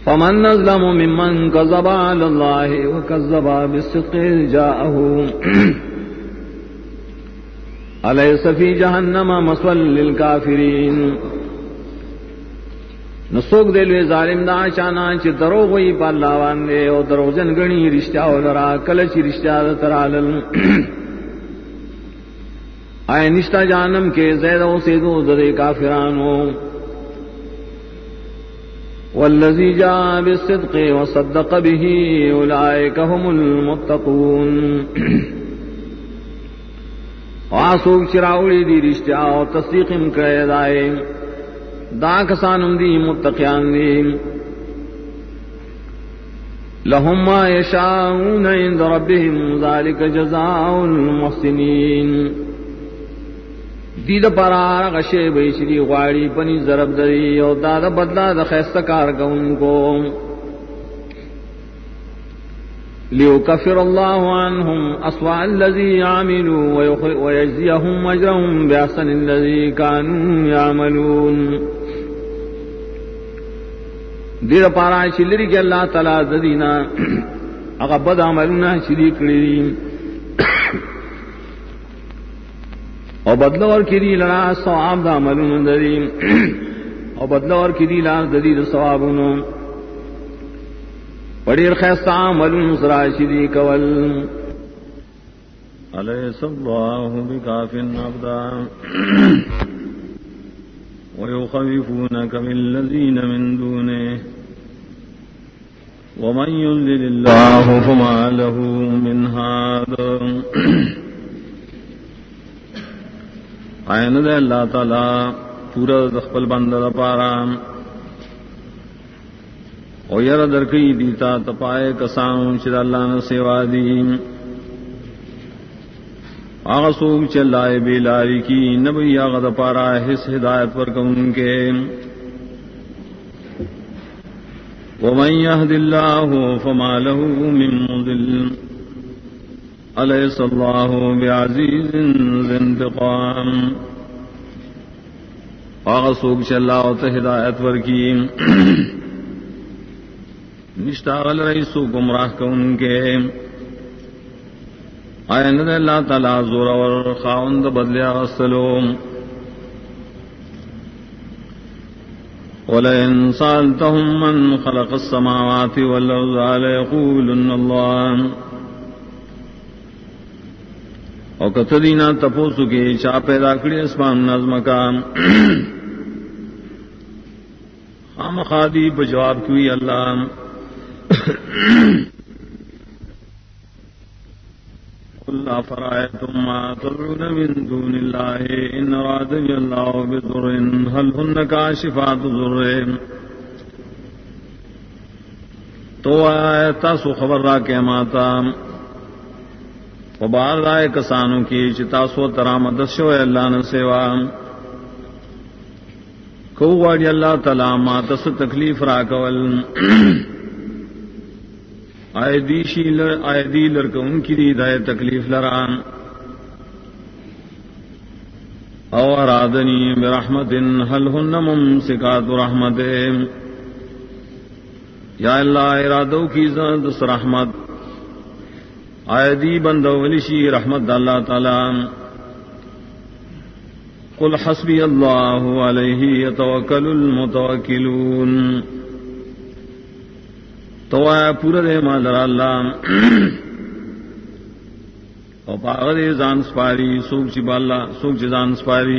فمن أظلم ممن كذب على الله وكذب بالصدق إذ جاءه أليس في جهنم مثوى للكافرين. نسوک دے لوے ظالم دا چانا چی دروغ وی پا اللہ واندے او دروغ جن گنی رشتہ ولرا کلچی رشتہ دا ترالل. آئے نشتہ جہنم کے زید و سیدو دے کافرانو. والذی جاء بالصدق وصدق به اولئک هم المتقون. آسوک چراولی دی رشتہ و تصدیقم کرے دائے دا کسانم دی متقیان دی. لهم ما یشاءون عند ربهم ذلك جزاء المحسنین. دید پرار غشے بیشری غاڑی پنی ضرب دری او داد بدلا دا خیست کار کا ان کو. لیکفر اللہ عنہم اسوأ الذی عملوا ویجزیہم اجرہم بأحسن الذی کانوا یعملون. دیر پارا چلری کے اللہ تعالی ددینا اغبد عملنا شری کری اور بدلو اور کری لڑا ثواب دا عملون دری اور بدلو اور کری لا ددی ثوابونو بڑی خیستہ عملون سرا شری کول. أليس الله بكاف عبدا ويخوفونك بالذين من دونه ومن يضلل الله فما له من هاد. آئین دے اللہ تعالی پورا دخپل بندہ پارا او یر درکی دیتا تپائے کسان چر اللہ نے سیوا دی. آغا سوک چلائے بیلاری کی نبی آغا دا پارا حس ہدایت پر کن کے. ومن یهد اللہ فما له من مضل الیس اللہ بعزیز ذی انتقام. آغا سوک چلاؤ تا ہدایت پر کی نشتاغل رئیسو گمراہ کن کے. آئین دے اللہ تعالی زور اور خاوند بدلیا غسلوم. وَلَئِن سَأَلْتَهُم مَّن خَلَقَ السَّمَاوَاتِ وَالْأَرْضَ لَيَقُولُنَّ اللَّهُ. او کتدینا تپوسو کے چا پیدا کری اسمان نظم کا خام خادی بجواب کوئی اللہ. قل افرأيتم ما تدعون من دون الله إن أرادني الله بضر هل هن كاشفات ضره. تو تاسو خبر را کے ماتا وبار رائے کسانوں کی چتاسو ترامد شو اللہ نے سیوا کو واڑی اللہ تعالی ما تس تکلیف را کول. آئے دی لڑکا ان کی دی دائے تکلیف لران او ارادنی برحمت حل ہن ممسکات رحمت. یا اللہ ارادو کی زند رحمت آئے دی بندو ولشی رحمت اللہ تعالی. قل حسبی اللہ علیہ یتوکل المتوکلون. تو آیا پورا دے مال اللہ اور پاغ دے زان سپاری سوک چی بالا سوک چی زان سپاری.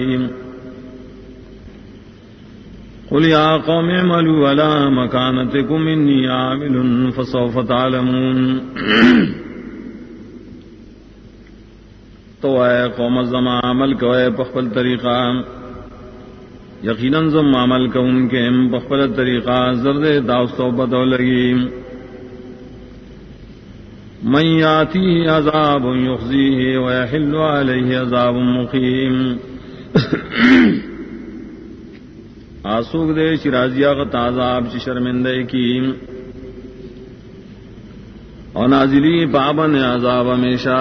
قل یا قوم اعملوا علی مکانتکم انی عامل فسوف تعلمون. تو آیا قوم زمان عمل کوئے پخپل طریقہ یقیناً زم عمل کو ان کے بخبر طریقہ زرد داستو بدو لگی. من یاتی عذاب یخزیہ ویحل علیہ عذاب مقیم. آسوک دے شرازیہ غط عذاب چی شرمندے کی اور نازلی پابن عذاب ہمیشہ.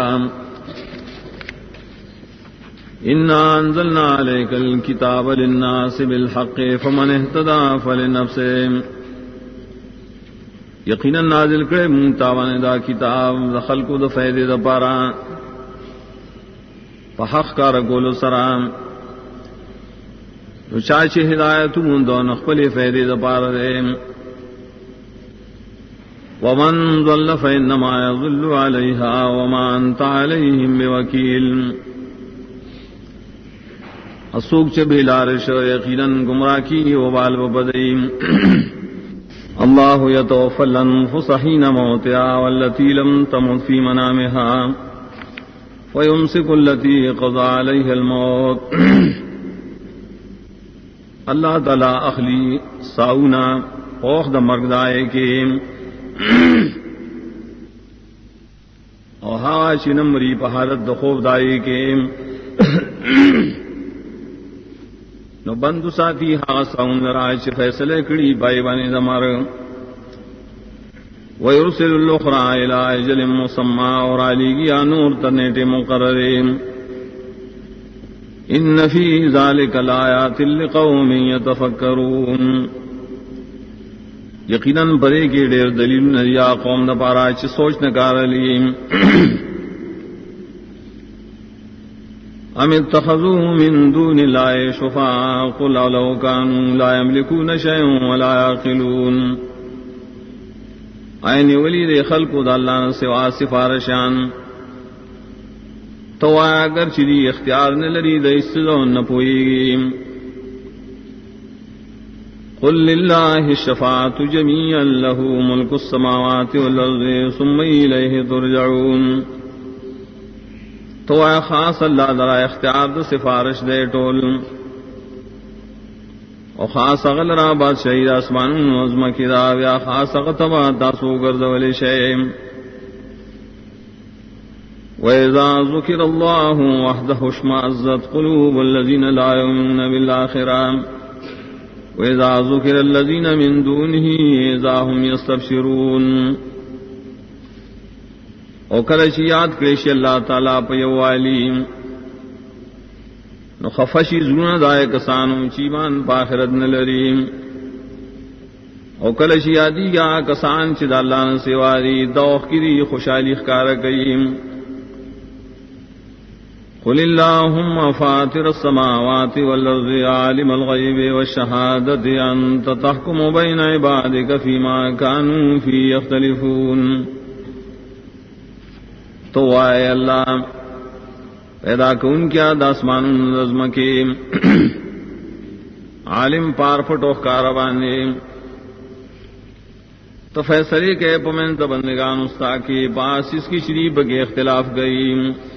انا انزلنا عليك الكتاب للناس بالحق فمن اهتدى فلنفسه یقینا نازل کرے مون تاوان دا کتاب دا خلقو دا فیدے دا پارا پا حق کار گولو سرام نو چاچے ہدایتو مون دا نخپلی فیدے دا پارا دے ومن ضل فإنما يضل عليها وما أنت عليهم بوكيل اسوک چ بلارش یقینا گمراہ کی وبال وبدیم اللہ یتوفى الانفس حين موتها والتي لم تمت في منامها ويمسك التي قضى عليها الموت اللہ تعالی اخلی ساؤنا اوخ د مرگ دائے کے اور ہا چنمری پہارت د خوف دائے کے نو بندو ساتھی ہا ساؤن راج فیصلے کڑی بائی بانے دمر ویرسل الاخرى الى اجل مسمى اور علی گیا نور ترنیٹ مقرر ان فی ذلک لآیات لقوم یتفکرون یقیناً برے کے ڈیر دلیل نریا قوم نہ پارا چ سوچ نکار لی ام اتخذوا من دون الله شفعاء قل لو كانوا لا يملكون شيئا ولا يعقلون عین ولی دے خلق د اللہ نے سوا سفارشان تو اگر چری اختیار نہ لری دے اس نہ پوئی قل للہ الشفاعۃ جميعا له ملک السماوات والارض ثم الیہ ترجعون تو خاص اللہ ذرا اختیار د سفارش دے ٹول او خاص اغل را بادشاہی آسمان نظم کی دا یا خاص اغتبا تاسو گردول شیم وَإِذَا ذُكِرَ اللَّهُ وَحْدَهُ اشْمَأَزَّتْ قُلُوبُ الَّذِينَ لَا يُؤْمِنُونَ بِالْآخِرَةِ وَإِذَا ذُكِرَ الَّذِينَ مِن دُونِهِ إِذَا هُمْ يَسْتَبْشِرُونَ او کلچ یاد کریش اللہ تعالیٰ پیوالی نو خفشی زون دائے کسانو چیمان پاخرت نلریم او کلچ یادی گا کسان چی دا اللہ نسواری دوخ کی دی خوشحالی خکار کئیم قل اللہم فاطر السماوات والارض عالم الغیب والشہادت انت تحکم بین عبادک فیما کانوا فی یختلفون تو آئے اللہ پیدا کون کیا داسمان نظم کے عالم پار پھٹو کاروانے تو فیصلے کے پمن بندگان استا کے پاس اس کی شریف کے اختلاف گئی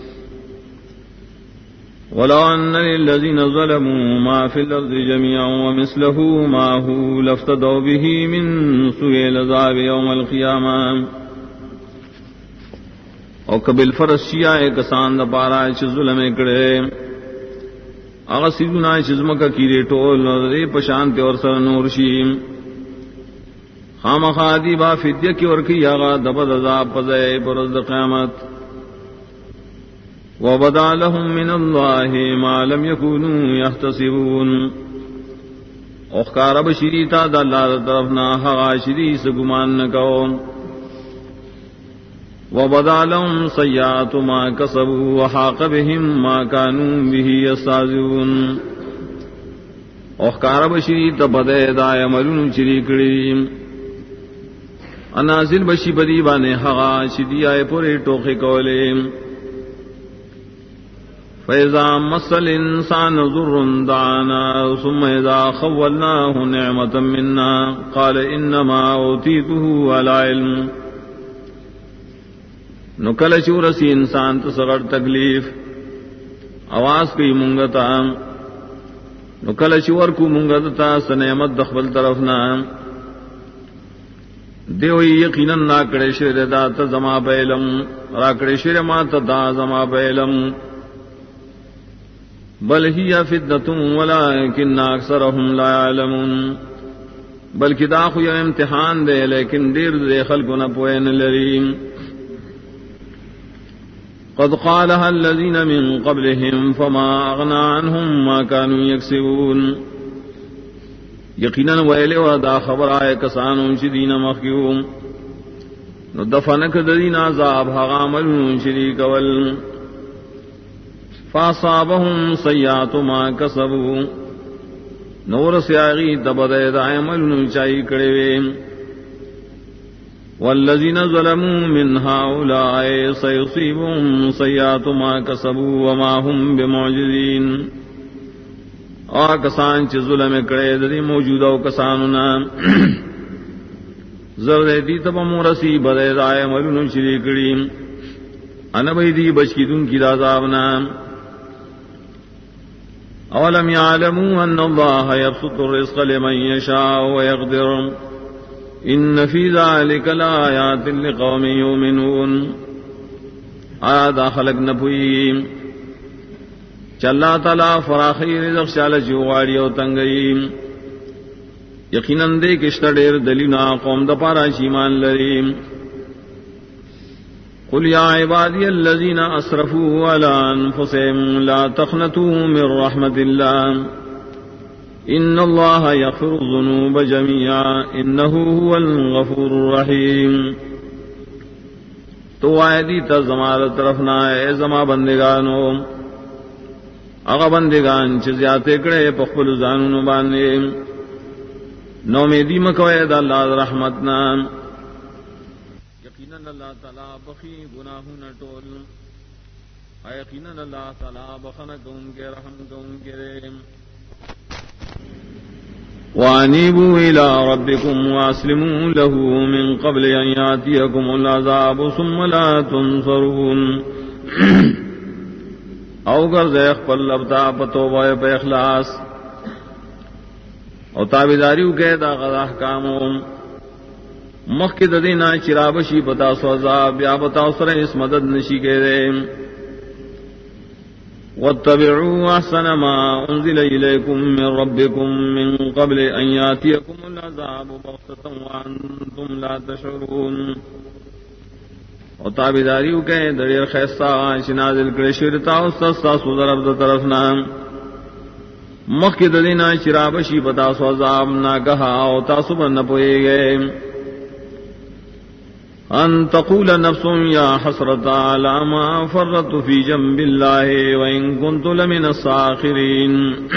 ولو ان للذین ظلموا ما فی الارض جميعا ومثله معه لافتدوا به من سوء العذاب یوم القیامہ او قبل فرض شیعہ کسان دا پارا چھ ظلم کڑے اغا سیدنا چزمکا کیرے ٹول دے پشانتے اور سر نورشیم خام خادی با فدیہ کی ورکی آغا دبد عذاب پزے پرزد قیامت وبدا لهم من اللہ ما لم يكونوا يحتسبون اخکار بشریتا دا اللہ دا طرفنا حغا شری سگمان نکون وبدا لهم سیئات ما کسبوا وحاق بهم ما كانوا به يستهزئون اخکار بشری تبدے دا عملون چری کڑیم انازل بشی بدی بانے حغا شدی آئے پورے ٹوخے کولیم فَإِذَا مَسَّ الْإِنسَانَ ضُرٌّ دَعَانَا ثُمَّ إِذَا خَوَّلْنَاهُ نِعْمَةً مِنَّا قَالَ إِنَّمَا أُوتِيتُهُ عَلَى عِلْمٍ نو کل چورسی انسان تو سغڑ تکلیف آواز کی منگتا نو کل چور کو منگتا سنعمت دخبل طرفنا دیوئی یقیناً راکڑے شیر دا تا زما بیلم راکڑے شیر ما تا دا زما بیلم بل ہی فتنتم ولیکن اکثرهم لا يعلمون بلکہ دا خو یو امتحان دے لیکن دیر دے خلق نہ پوین لریم قد قالها الذين من قبلهم فما اغنى عنهم ما كانوا يكسبون یقیناً ویلے و دا خبر آئے کسانوں چی دین مخیوم نو دفنک ددین عذاب حغامل شریک ول فاصابهم سیئات ما کسبوا نور سیاغی تبدید عمل چائی کڑے والذین ظلموا من هؤلاء سيصيبهم سیئات ما کسبوا وما هم بمعجزین کسان چ ظلم کڑے ددی موجودہ کساننا زردی تب مورسی بدید عمل شریکڑی انبیدی بچکیدن کی عذابنا اولم يعلموا ان الله يبسط الرزق لمن يشاء ويقدر ان في ذلك لآيات لقوم يؤمنون آیات خلق نپوئی چلا تعالی فراخی رزق شال جواری او تنگئی یقیناً دے کشتا ڈیر دلینا قوم دا پارا ایمان لریم قل یا عبادی الذین اسرفوا علی انفسهم لا تقنطوا من رحمت اللہ ان اللہ یغفر الذنوب جميعا انه هو الغفور الرحیم تو آیدی تا زمار طرفنا اے زما بندگانو اغا بندگان چھ زیادے کڑے پخبل زانونو باندے نومیدی مکوئے دا اللہ رحمتنا یقیناً اللہ تعالیٰ بخی گناہوں ٹول یقیناً اللہ تعالیٰ بخن کون کے رحم کون کے رحم وانیبوا الى ربکم واسلموا له من قبل ان یاتیکم العذاب ثم لا تنصرون او گرزیخ پر لبتا پتوبہ پہ اخلاص او تابیداریو کے دا غدا احکامو مخ کی ددینا چرابشی بتا سو عذاب یا بتاؤ سر اس مدد نشی کے دے واتبعوا احسن ما انزل الیکم من ربکم من قبل ان یاتیکم العذاب بغتة وانتم لا تشعرون او تابیداریو کے دڑیر خیستہ شنازل کرے شرطا استاستا سوزرب دا طرفنا مخ کی ددینا چرابشی بتا سو عذاب نہ کہا او تاسب نہ پوئے گئے ان تقول نفس یا حسرت علی ما فرطت فی جنب اللہ وان کنت لمن الساخرین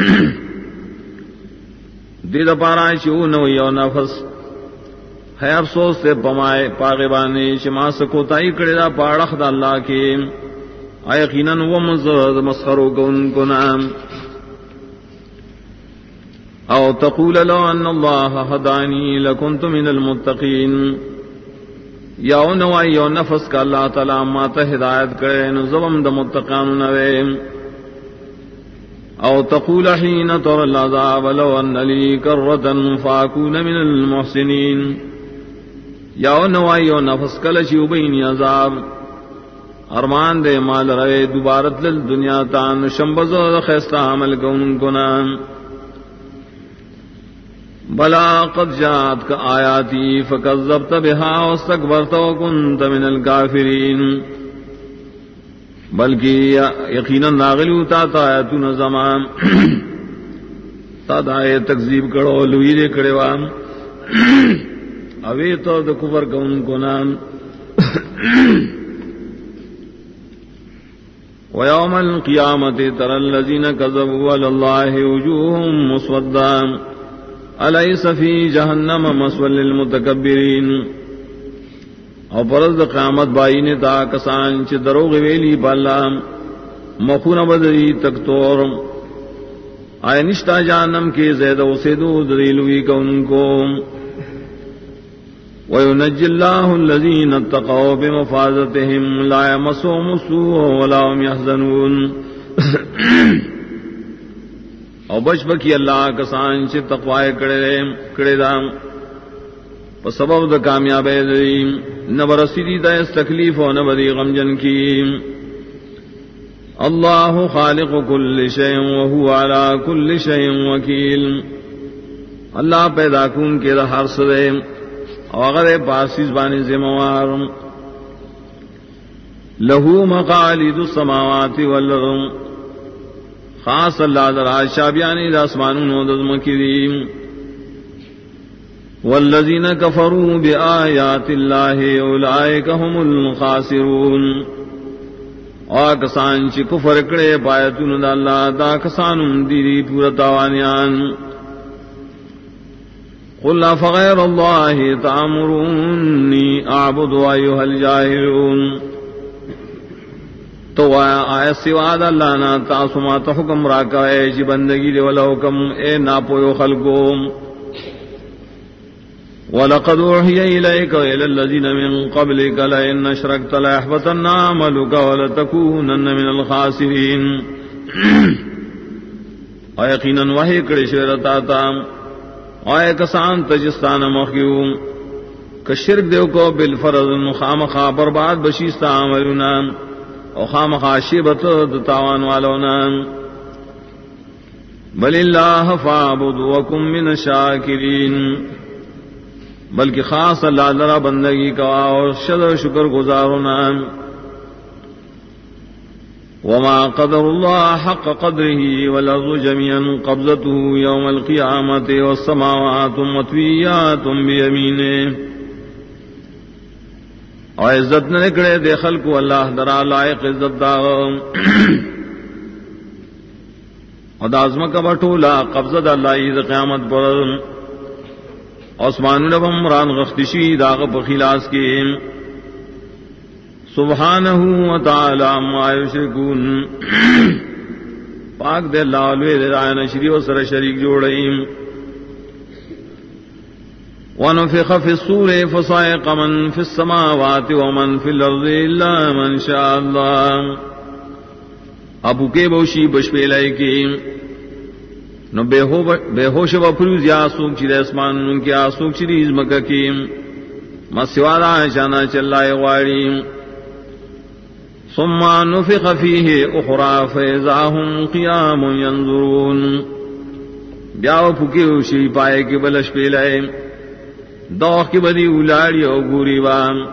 دید پارا چو نو یو نفس ہے افسوس سے پمائے پاغبانی شما سکوتائی کڑے دا پاڑخ دا اللہ کے یقیناً وہ مزرد مسخرو کن کنام او تقول لو ان اللہ ہدانی لکنت من المتقین یا نوائی یو نفس کا اللہ تعالی ماتا ہدایت کرے نظم دا متقان نوے او تقول حین تر العذاب لو ان لی کررتا فاکون من المحسنین یا نوائی یو نفس کلشی بین عذاب ارمان دے مال روے دوبارت للدنیا تان شمبزو خیستہ عمل کون کنان بلا قد جاءتك آیاتی فکذبت بها واستکبرت وکنت من الکافرین بلکہ یقیناً ناغلو تا آیاتون زمان تا دائے تکذیب کرو لویرے کرے وام اوے تو دا کفر کون کو نام ویوم القیامت تر الذین کذبوا علی اللہ وجوہم مسودان الیس فی جہنم مسوى للمتکبرین او پرز قیامت بائی نے تا کسان چھ دروغ ویلی بالا مخون بدری تکتور آئے نشتا جہنم کے زید و سیدو دریلوی کون کو وَيُنَجِّ اللَّهُ الَّذِينَ اتَّقَوْا بِمَفَازَتِهِمْ لَا يَمَسُّهُمُ السُّوءُ وَلَا هُمْ يَحْزَنُونَ او بچ بکی اللہ کسان چھ تقوی کڑے دا پس سبب دا کامیاب دی نبرسی دی دا اس تکلیف و نبدی غمجن کی اللہ خالق کل شیء وهو على کل شیء وکیل اللہ پیدا کن کے دا ہر صدے اگر پاسیز بانی ذموار لہو مقالید السماوات والارض خاص اللہ در شابیانی دا اسمانون و دزم کریم والذین کفروا بآیات اللہ اولئک هم الخاسرون، اور کسان چی کفر کڑے پایتون دا اللہ دا کسانم دیری پورا تاوانیان. قل فغیر اللہ تأمرونی اعبد ایھا الجاہلون، تو آیا سوا دا اللہ نا تاسو ما تا حکم راکا ہے جی بندگی دے والا حکم اے ناپویو خلقو. وَلَقَدْ أُوحِيَ إِلَيْكَ وَإِلَى الَّذِينَ مِن قَبْلِكَ لَئِنْ أَشْرَكْتَ لَيَحْبَطَنَّ عَمَلُكَ وَلَتَكُونَنَّ مِنَ الْخَاسِرِينَ. اور یقیناً وحی کڑی شیرتا تا آئے کسان تجستان مخیو کہ شرک دیو کو بالفرض خامخا برباد بشیستا عملنا اور خامخا شیبت دتاوان والونا. بل اللہ فاعبد وکم من الشاکرین، بلکہ خاص اللہ ذرا بندگی کا اور شکر شکر گزارونا. وما قدر اللہ حق قدره والارض جميعا قبضته يوم القیامت والسماوات مطویات بیمینہ. اور عزت نہ نکڑے دے خلق اللہ درا لائق عزت دا اور دازم کا بٹولا قبضہ اللہ عید قیامت پر. عثمان نبم ران غختشی داغ بخلاص کے سبحانہ وتعالی ما یشرکون، پاک دے اللہ علوی دے رائن شری و سر شریک جوڑئیم. ونفخ فی الصور فصائق من فی السماوات ومن فی الارض الا من شاء اللہ. ابو کے بوشی بشپیلائی کی نو بے ہوش و فروز یا سوک چیر اسمان ان کی آسوک چیز مکہ کی مسوارا شانا چلائے غواری. ثم نفخ فیہ اخرى فاذا هم قیام ینظرون، بیاو پھکی ہوشی پائے کی بلش پیلائے دوخ کی بدی اولاڑی او گوری وام.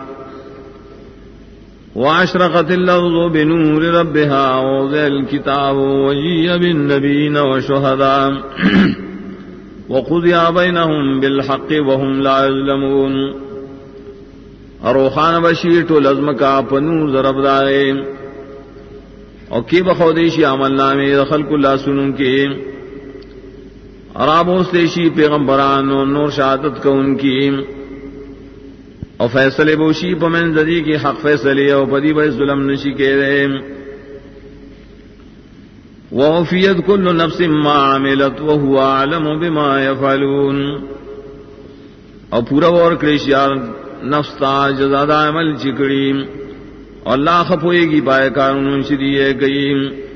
واشرقت الارض بنور ربها ووضع الكتاب وجيء بالنبيين والشهداء وقضي بينهم بالحق وهم لا يظلمون. اروخان بشیر تو لازم کا پنور ضرب دائے اور کی بخودیشی عمل نامے خلق اللہ سنوں کے عرابوس دیشی پیغمبران اور نور شہادت کو ان کی اور فیصلے بوشی پمن زدی کی حق فیصلے اور پدی بے ظلم نشی کے رہے. ووفیت کل نفس ما عملت وهو اعلم بما يفعلون، اور پورا اور کریشیار نفس تا جزادہ عمل چکڑی اور اللہ خفوئے گی پائے قانون شریعے گئی.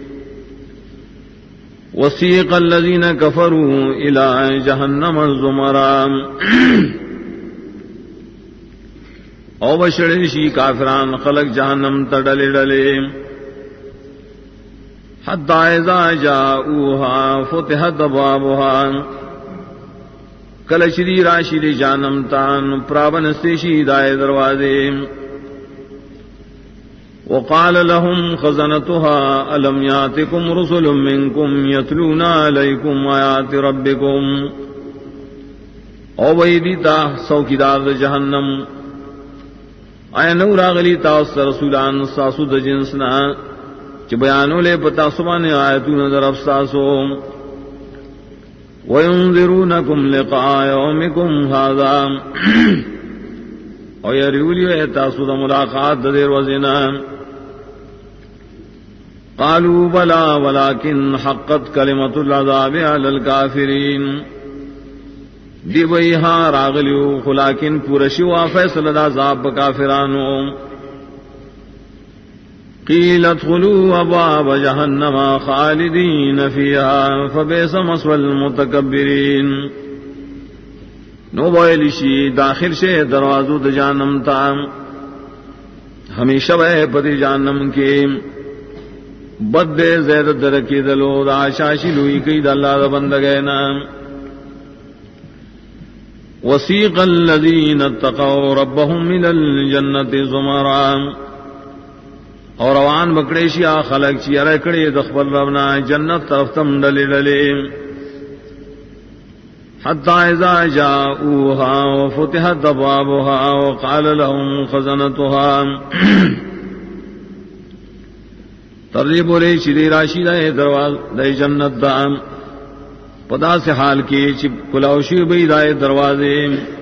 وسیق الذین کفروا الی جہنم زمرا، او بشڑشی کافران خلق جہنم تڈلے ڈلے. حتی اذا جاؤوها فتحت ابوابها، کلشری راشی جہنم تان پرابن استیشی دائے دروازے. وقال لهم خزنتها ألم يأتكم رسل منكم يتلون عليكم آيات ربكم، او ویدیتا سوکیدار جہنم آیا نور آغلی تاوست رسولان ساسو دا جنسنا چی بیانو لے پتا سبان آیتون در افساسو. وَيُنذِرُونَكُمْ لِقَاءَ يَوْمِكُمْ هَذَا، اور یریولیو ہے تاسو دا ملاقات دا دیر وزنا. قالوا بلا ولكن حقت کلمت العذاب علی الکافرین، دی وی ہاں راغلیو خلاکن پورشوا فیصل دا عذاب کافرانو. قیل ادخلوا ابواب جہنم خالدین فیہا فبئس مثوى المتکبرین. نو بویلشی داخل شے دروازو دا جہنم تا، ہمیشہ بے پتی جہنم کے بد دے زید درکی دلو دا شاشی لوئی کئی دا اللہ دا بندگینا. وسیق الذین اتقوا ربهم من الجنت زمرا، اور روان بکڑیشی آ خلق چی ارکڑی دخبر ربنا جنت طرف تم ڈلے ڈلے. حتى إذا جاءوها وفتحت أبوابها وقال لهم خزنتها ترجیب بولے چلی راشی دے درواز دے جنت دام پدا سے حال کی چپ کلاوشی بئی دائے دروازے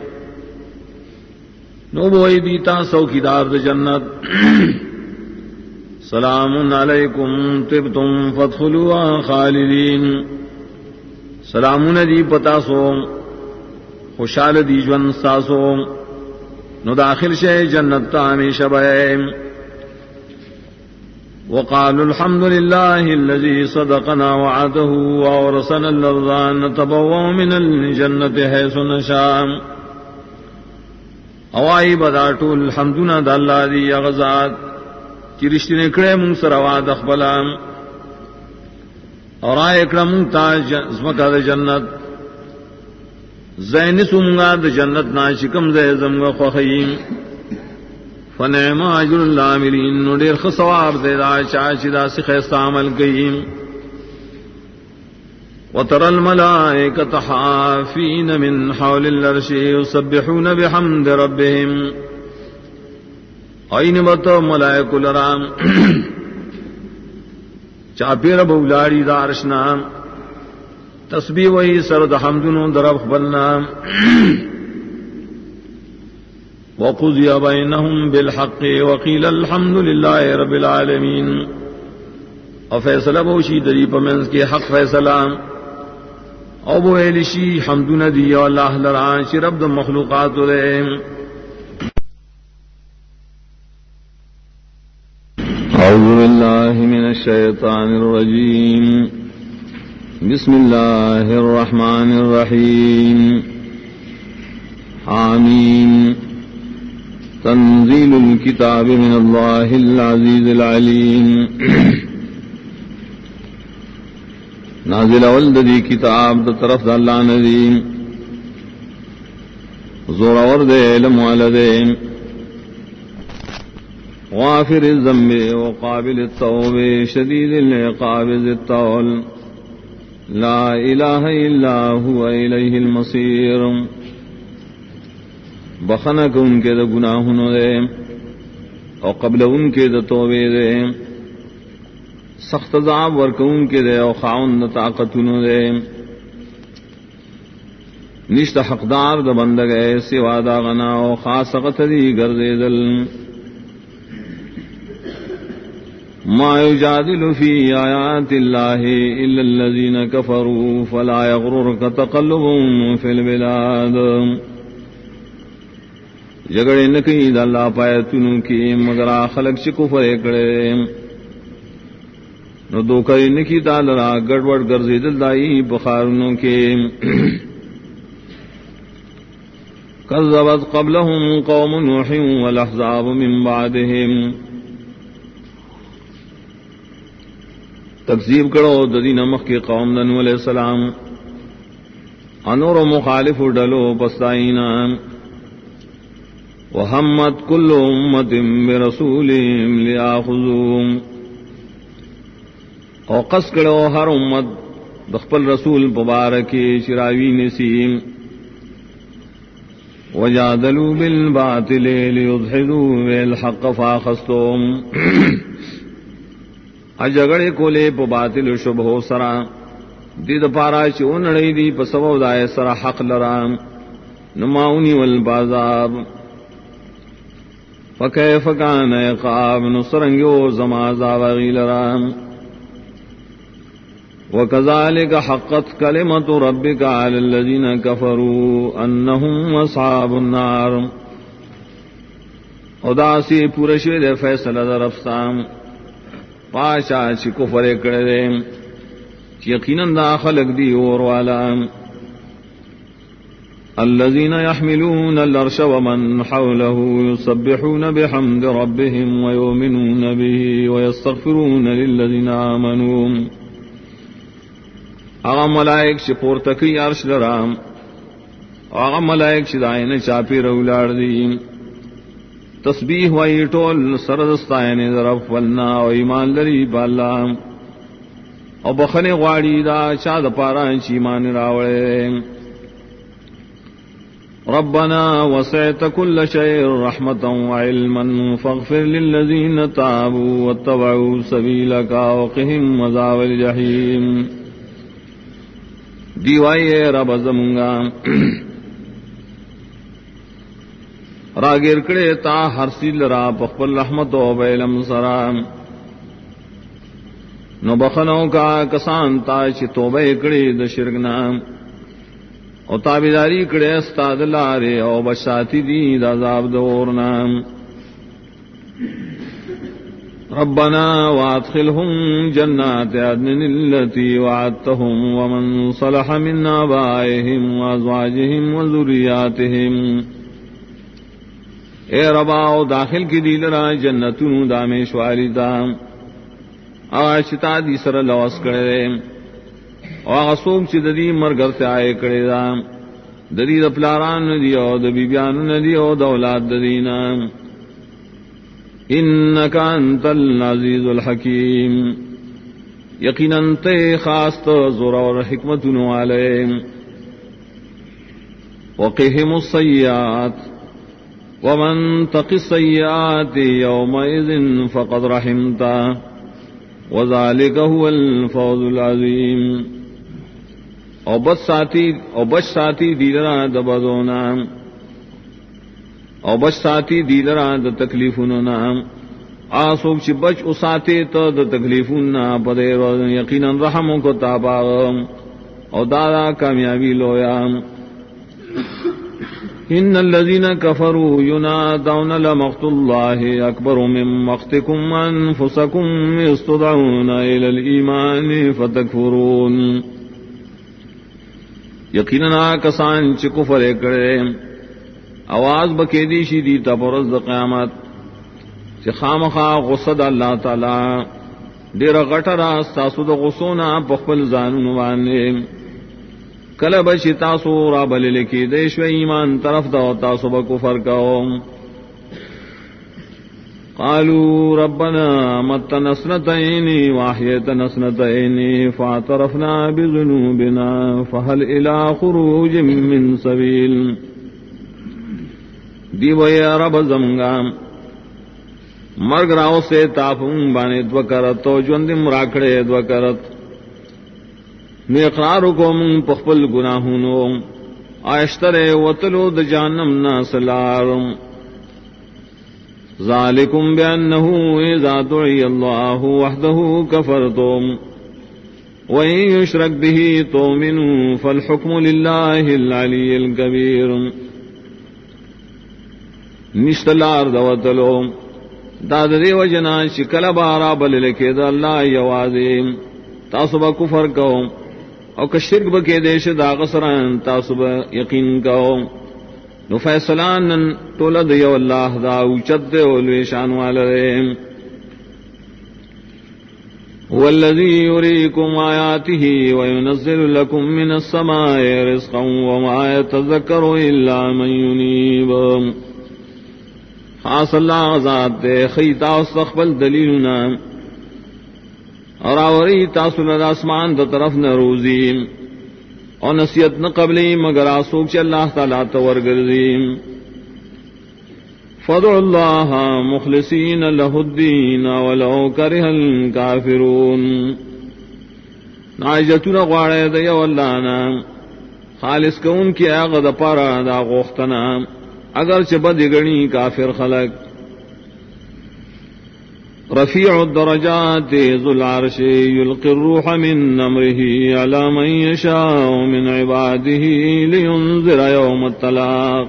نو بوئی دیتا سوکیدار دے جنت سلام علیکم طبتم فادخلوها خالدین سلامون دی پتا سو خوشحال دی جون ساسو نو داخل شے جنت تا ہمیشہ بے وقالوا الحمد لله الذي صدقنا وعده وأورثنا الأرض نتبوأ من الجنة حيث نشاء اوائی بداٹو الحمدنا دا اللہ دی اغزاد کی رشتی نے کڑے منگ سرواد اخبلام اور آئے اکڑا منگ تاج زمکا دا جنت زین سمگا دا جنت ناشکم زیزمگا خوخیم فنعم اجر العاملین نو دیر خسواب دے دا چاچی دا سخیست عمل کئیم وترى الملائكة حافين من حول العرش يسبحون بحمد ربهم اين بتو ملائکہ لرام چاپیر بولاری دا عرشنا تسبیح وہی سرد حمدنو درب خبرنا وقضي بينهم بالحق وقيل الحمد لله رب العالمين اور فیصلہ بوشی دری پمنس کے حق فیصلہ ابو ایلشی حمدن دی اللہ لران چی رب دا مخلوقات دے اعوذ باللہ من الشیطان الرجیم بسم اللہ الرحمن الرحیم آمین تنزیل الکتاب من اللہ العزیز العلیم نازل اول دی کتاب دا طرف دا اللہ ندیم زور اور دے علم والدے غافر الذنب وقابل التوب شدید العقاب ذی الطول لا الہ الا هو الیہ المصیر بخنک ان کے دا گناہنو دے اور قبل ان کے دا توبے دے سخت عذاب ورکون کے دے او خاون طاقتونو دے نشت حقدار دا بندگے سوا دا غنا او خاص غتری گردے دل ما یجادل فی آیات اللہ الا الذین کفروا فلا یغررک تقلبهم فی البلاد جگڑے نکی دا اللہ پایتونو کی مگر خلق چی کفر اکڑے نو دوکری نکی تالرا گڑوڑ گرزی دل دائی بخارنوں کے کذبت قبلهم قوم نوح والاحزاب من بعدهم تکذیب کرو ددی نمخ کی قوم نوح علیہ السلام انور مخالف ڈلو پستائینا وہمت کل امت برسولهم لیاخذوهم او قص کرو ہر امت دخپل رسول مبارکی شراوی نسیم وجادلوا بالباطل لیدحضوا بالحق فاخذتم اجگڑے کولے پا باطل شبہو سرا دید پارا چون رئی دی پا سبو دائے سرا حق لرام نماؤنی والبازاب فکیف کان عقاب نصرنگو زمازا وغیل رام وَكَذَلِكَ حَقَّتْ كَلِمَةُ رَبِّكَ عَلَى الَّذِينَ كَفَرُوا أَنَّهُمْ أَصْحَابُ النَّارِ اداسی پورشوی دے فیصلہ در افسام پاشا چی کفر اکڑے دے یقیناً دا خلق دی اور والا الذين يحملون العرش ومن حوله يسبحون بحمد ربهم ويؤمنون به ويستغفرون للذين آمنوا آغا ملائک چی پورتکی عرش لرام آغا ملائک چی دائن چاپی رولار دیم تسبیح وائی ٹول سردستائن ذرف ولنا و ایمان لری بالا او بخن غاڑی دا چاد پارا چی ایمان راوڑے ربنا وسعت كل شيء رحمة وعلما فاغفر للذين تابوا واتبعوا سبيلك وقهم عذاب الجحيم. دیوائے رب زمونگا راگیر کڑے تا ہر سیل را پخپل رحمت و بیلم سرام نو بخنوں کا کسان تا چی توبہ کڑے د شرکنا او تابیداری کڑے استاد لارے او بشاتی دی د عذاب دورنا. ربنا وادخلهم جنات عدن التي وعدتهم ومن صلح من آبائهم وازواجهم وذرياتهم. اے رباؤ داخل کی دیل را جنتوں دامیش والیدا آشتا دی سر لوس کرے آسوک چی ددی مرگر سے آئے کرے دا ددی دا پلاران ندی او دا بیبیان ندی او دا اولاد ددینا. انکا انت العزیز الحکیم یقینا تے خاص زور اور حکمت والے. وقہم السیئات ومن تق السیئات یومئذ فقد رحمتا وذلك هو الفوز العظیم. او بچ ساتھی دیلرا دبدونا او بچ ساتھی دیلرا د تکلیفنا آسوک چی بچ اساتے تو د تکلیفنا پدے یقینا رحموں کو تابا او دادا کامیابی لویا. ان الذين كفروا ينادون لمقت الله اكبر من مقتكم انفسكم يستدعون الى الايمان فتكفرون. یقینا کسان چ کفر کرے آواز بکے دی شی دی تپرز قیامت چ خامخا غصد اللہ تعالی دیر غٹرا ساسود غصونا بخل زانون وانے کل بچی تاسو را بل لکی دیش و ایمان طرف دو تاسو بکفر کہو. قالوا ربنا متنا سنتين واحيتنا سنتين فاعترفنا بذنوبنا فهل الى خروج من سبيل. دیو یا رب زمگا مرگ راو سے تاپوں بانے دو کرت تو جوندم راکڑے دو کرت میں اقرار کو من پخپل گناہونو آشترے وطلو د جانم ناسلار. ذالکم بأنہو اذا دعی اللہ وحدہ کفرتم وإن یشرک به تؤمنوا فالحکم للہ العلی الکبیر. نشتلار دوتلو داد دیو جنا شکل بارا بل لکے دا اللہ یوازی تاسبہ کفر کو او کشرک بکے دیش دا غسران تاسبہ یقین کو نو فیصلان تولد یو اللہ دا اوچد دے اولوی شان والرے. والذی یریکم آیاته وینزل لکم من السماء رزقا وما یتذکر الا من ینیب. خاص اللہ ذات دے خیتا استقبل دلیلنا اور آوری تاثل اسمان دا طرف نہ روزی اور نصیحت نہ قبلی مگر آسوک چ اللہ تعالیٰ تور گرزی. فدعوا اللہ مخلصین لہ الدین ولو کرہ الکافرون. ناجتنا غواڑے دیو اللہ نا خالص کو ان کی آغد پارا دا غوختنا اگر چ بدگنی کافر خلق. رفیع الدرجات ذو العرش یلقی الروح من امرہ علی من یشاء من عبادہ لینذر یوم الطلاق.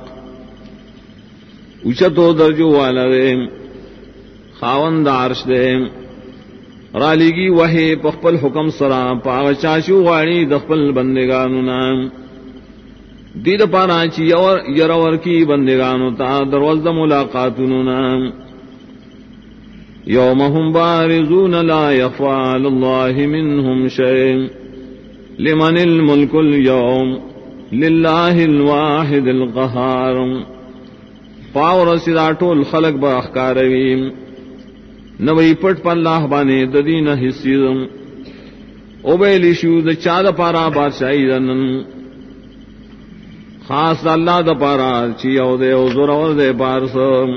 اچتو درجو والا دے خاوند عرش دے رالیگی وحی پخپل حکم سرا پاو چاشو غاڑی دخپل بندگانو نام دید پارا چی یرور کی بندگانو تا دروازد ملاقاتنو نام. یومہم بارزون لا یخفی علی اللہ منہم شیء لمن الملک اليوم للہ الواحد القہار. پاور سدا ٹول خلق با اخکارویم نوی پٹ پر اللہ بانے ددین حسیزم او بیلی شود چاد پارا بادشاہی دنن. خاص اللہ دا پارا چی او دے او زور دے پارس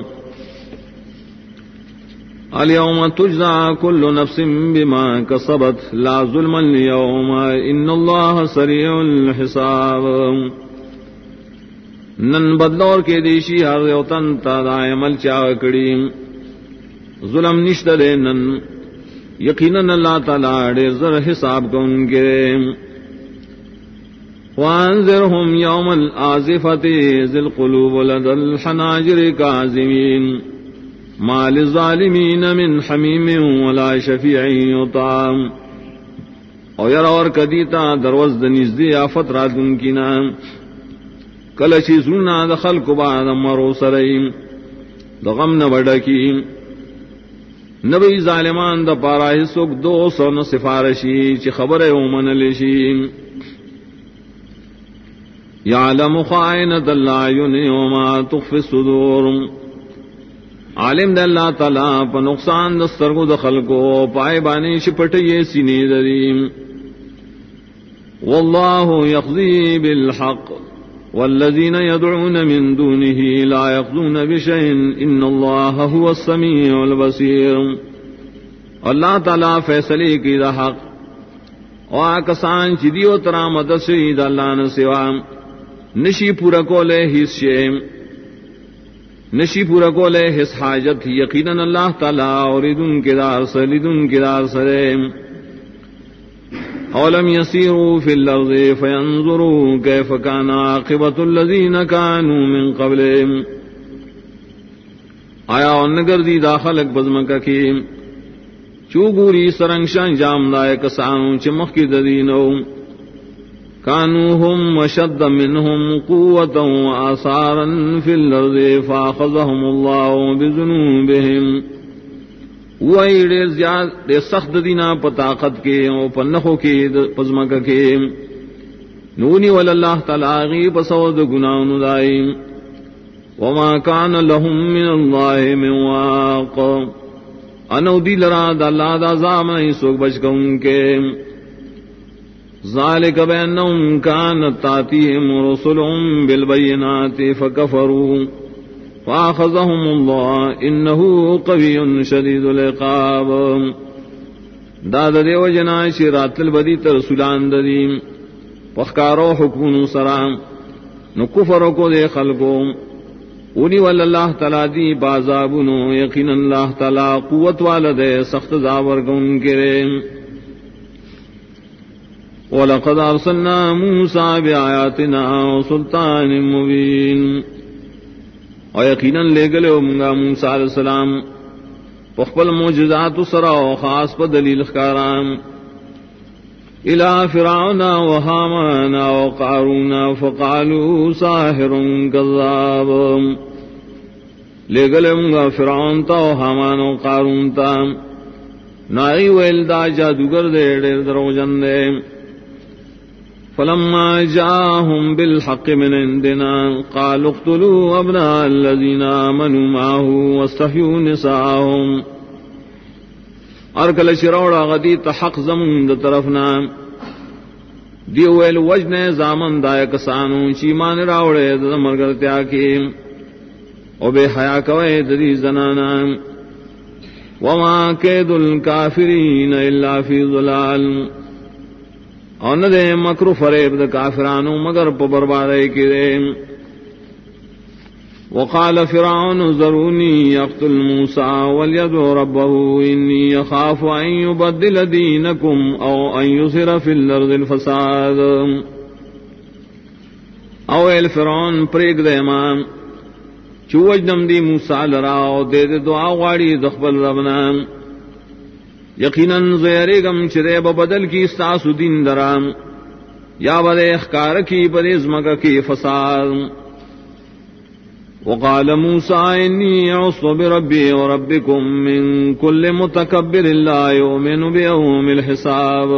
اليوم تجزا كل نفس بما كسبت لا ظلم اليوم ان اللہ سریع الحساب نن بدلور کے دیشی ہر یوتن تا دا عمل چاہ کڑی ظلم نشت دے نن یقیناً اللہ تعالیٰ دیر زر حساب کو ان کے وانذرهم يوم الآزفة ذي القلوب لدى الحناجر كاظمين ما للظالمين من حميم ولا شفيع يطعم او یر اور کدیتا دروز دنزدی آفت راتن کی نام کلچی سننا دخل کو بعد مرو سرئی دغم نبڑکی نبی ظالمان دا پارا حسوک 200 سفارشی چی خبر اومن لشی یعلم خائنۃ الاعین وما تخفی الصدور عالم دا اللہ تعالیٰ پا نقصان دسترگو دخل کو پائے بانی شپٹی سینے دریم واللہ یقضی بالحق والذین یدعون من دونه لا یقضون بشیء ان اللہ هو السمیع البصیر اللہ تعالیٰ فیصلے کی دا حق اور آکسان چی دیو ترا مدد شید اللہ نسوام نشی پورا کولے حس شیم نشی پورا کولے حس حاجت یقیناً اللہ تعالیٰ اوریدن کے دار سلیدن کے دار سریم اولم یسیروا فی الارض فینظروا کیف کان عاقبت الذین کانوا من قبلهم آیا انگر دی داخلک بزمکہ کی چوگوری سرنگشان جام دائے کسانو چمخ کی ددینو كانوا هم وشد منهم قوة وآثارا في الأرض فأخذهم الله بذنوبهم وہی دیر زیاد دیر سخت دینا پطاقت کے اور پنخوں کے پزمک کے نونی واللہ تعالی پسود گناہ ندائی وما كان لهم من الله من واق انو دی لرا دا اللہ دا زامن سوک بچ گا ان کے ذالک بأنهم كانت تأتيهم رسلهم بالبينات فكفروا فأخذهم الله إنه قوي شديد العقاب داد دیو جناشی رات البدی ترسولان ددیم پخکارو حکمون سرام نو کفرو کو دے خلقو اونی واللہ تعالی دی بازابنو یقین اللہ تعالی قوت والدے سخت زاور گون کرے وَلَقَدْ أَرْسَلْنَا مُوسَى بِآيَاتِنَا وَسُلْطَانٍ مُبِينٍ اور یقیناً لے گلے منگا موسیٰ علیہ السلام پخبل معجزات سرا و خاص پا دلیل خکارام الى فرعون وحامان وقارون فقالوا ساحر کذاب لے گلے منگا فرعون تا و حامان و قارون تا نائی ویلدا جادوگر دے دیر درو جندے فلما جاءهم بالحق من عندنا قالوا اقتلوا ابناء الذين آمنوا معه واستحيوا نساءهم ارکل شروڑا غدیت حق زمون دا طرفنا دیویل وجن زامن دائے کسانو چیمان راوڑے دا مرگرتیا کی او بے حیا کوئے دی زنانا وما کید الکافرین الا فی ظلال اور نہ دے مکر فریب دا کافرانو مگر پا بربادے کی دے وقال فرعون ذرونی یقتل موسیٰ ولیدعو ربه انی یخاف ان یبدل دینکم او ان یظہر فی الارض الفساد اویل فرعون پریگ دے امام چوجنم دی موسیٰ لراؤ دے دے دعا غاڑی دخبل ربنام یقیناً زیرگم چرے بدل کی استاسو دین درام یا بدے اخکار کی پریز مکہ کی فساد وقال موسیٰ انی اعوذ بربی وربکم من کل متکبر لا یؤمن بیوم الحساب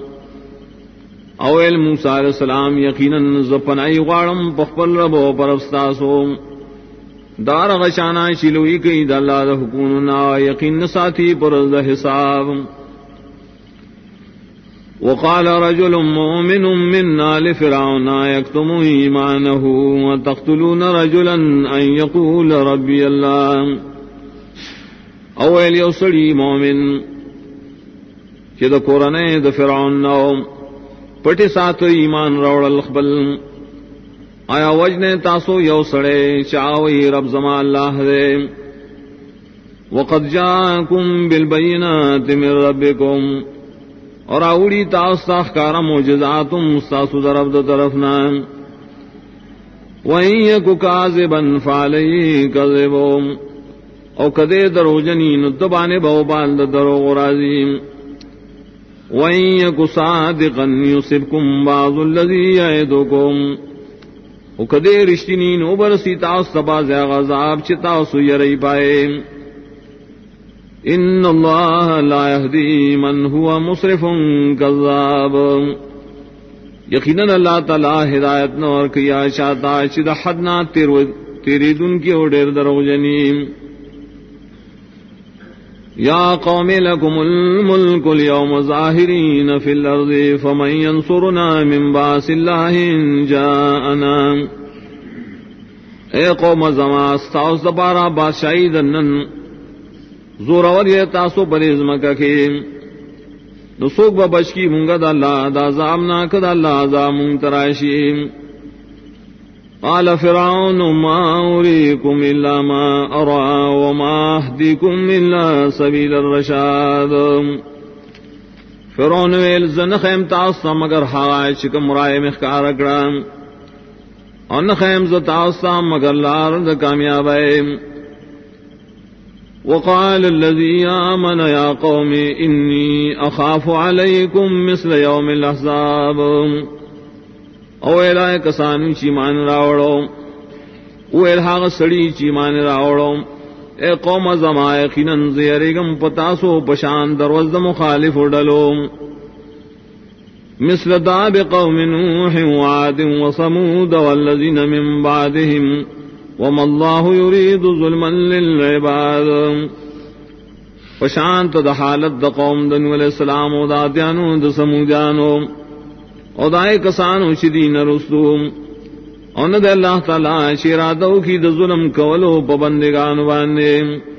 اویل موسیٰ علیہ السلام یقیناً زپنائی غارم پخپل ربو پر افستاسو دار غشانا شلوی کئی دا اللہ دا حکمنا یقین ساتھی پر دا حساب وقال رجل مؤمن من آل فرعون يكتم إيمانه وتقتلون رجلا أن يقول ربي الله. اول یو سڑی مومن کہ دا قرآن دا فرعون نو پٹی ساتھ ایمان روڑ الخبل آیا وجنے تاسو یو سڑے چاوئی رب زمان اللہ دے. وقد جاءکم بالبینات من ربکم اور آوڑی تاستا اخکارا معجزاتم استاسو درب دا طرفنا. وَإِن يَكُ كَاذِبًا فَعَلَيْهِ كَذِبُهُ او کدے درو جنی نتبانے بہوبال دروغ رازیم. وَإِن يَكُ صَادِقًا يُصِبْكُم بَعْضُ الَّذِي يَعِدُكُمْ او کدے رشتینی نو برسی تاس تباز غذاب چتاسو یری پائے. ان اللہ لا يهدي من هو مسرف كذاب یقیناً اللہ تعالی ہدایت نور کیا چاہتا چد حدنا تیری دن کی اوڈیر درو جنیم. یا قوم لکم الملک اليوم ظاہرین فی الارض فمن ینصرنا من باس اللہ ان جاءنا. اے قوم زمان استاؤس دبارا بادشاہی دنن زورور یہ تاسو پریز مکہ کے نسوک ببچ کی منگا دا اللہ دا عذابنا کدا اللہ عذاب منترائشی. قال فرعون ما اوریکم الا ما ارا وما اہدیکم الا سبیل الرشاد. فرعون ویل زنخیم تاستا مگر حوائے چکم رائے مخکار اکڑام اور نخیم زتاستا مگر لارد کامیاب ہے. وقال الذي آمن يا قوم إني أخاف عليكم مثل يوم الأحزاب. او الہ کسانی چیمان راوڑو او الہ سڑی چیمان راوڑو اے قوم زما یقیناً زیرگم پتاسو پشان دروز مخالف ڈلو. مثل داب قوم نوح وعاد وثمود والذین من بعدهم وما اللہ یرید ظلما للعباد. پشانت دا حالت دا قوم دا نوح علیہ السلام و دا دیانو دا سمودانو او دائے کسانو شدین رسوم او ند اللہ تعالی شرادو کی دا ظلم کولو پبندگانو باندے.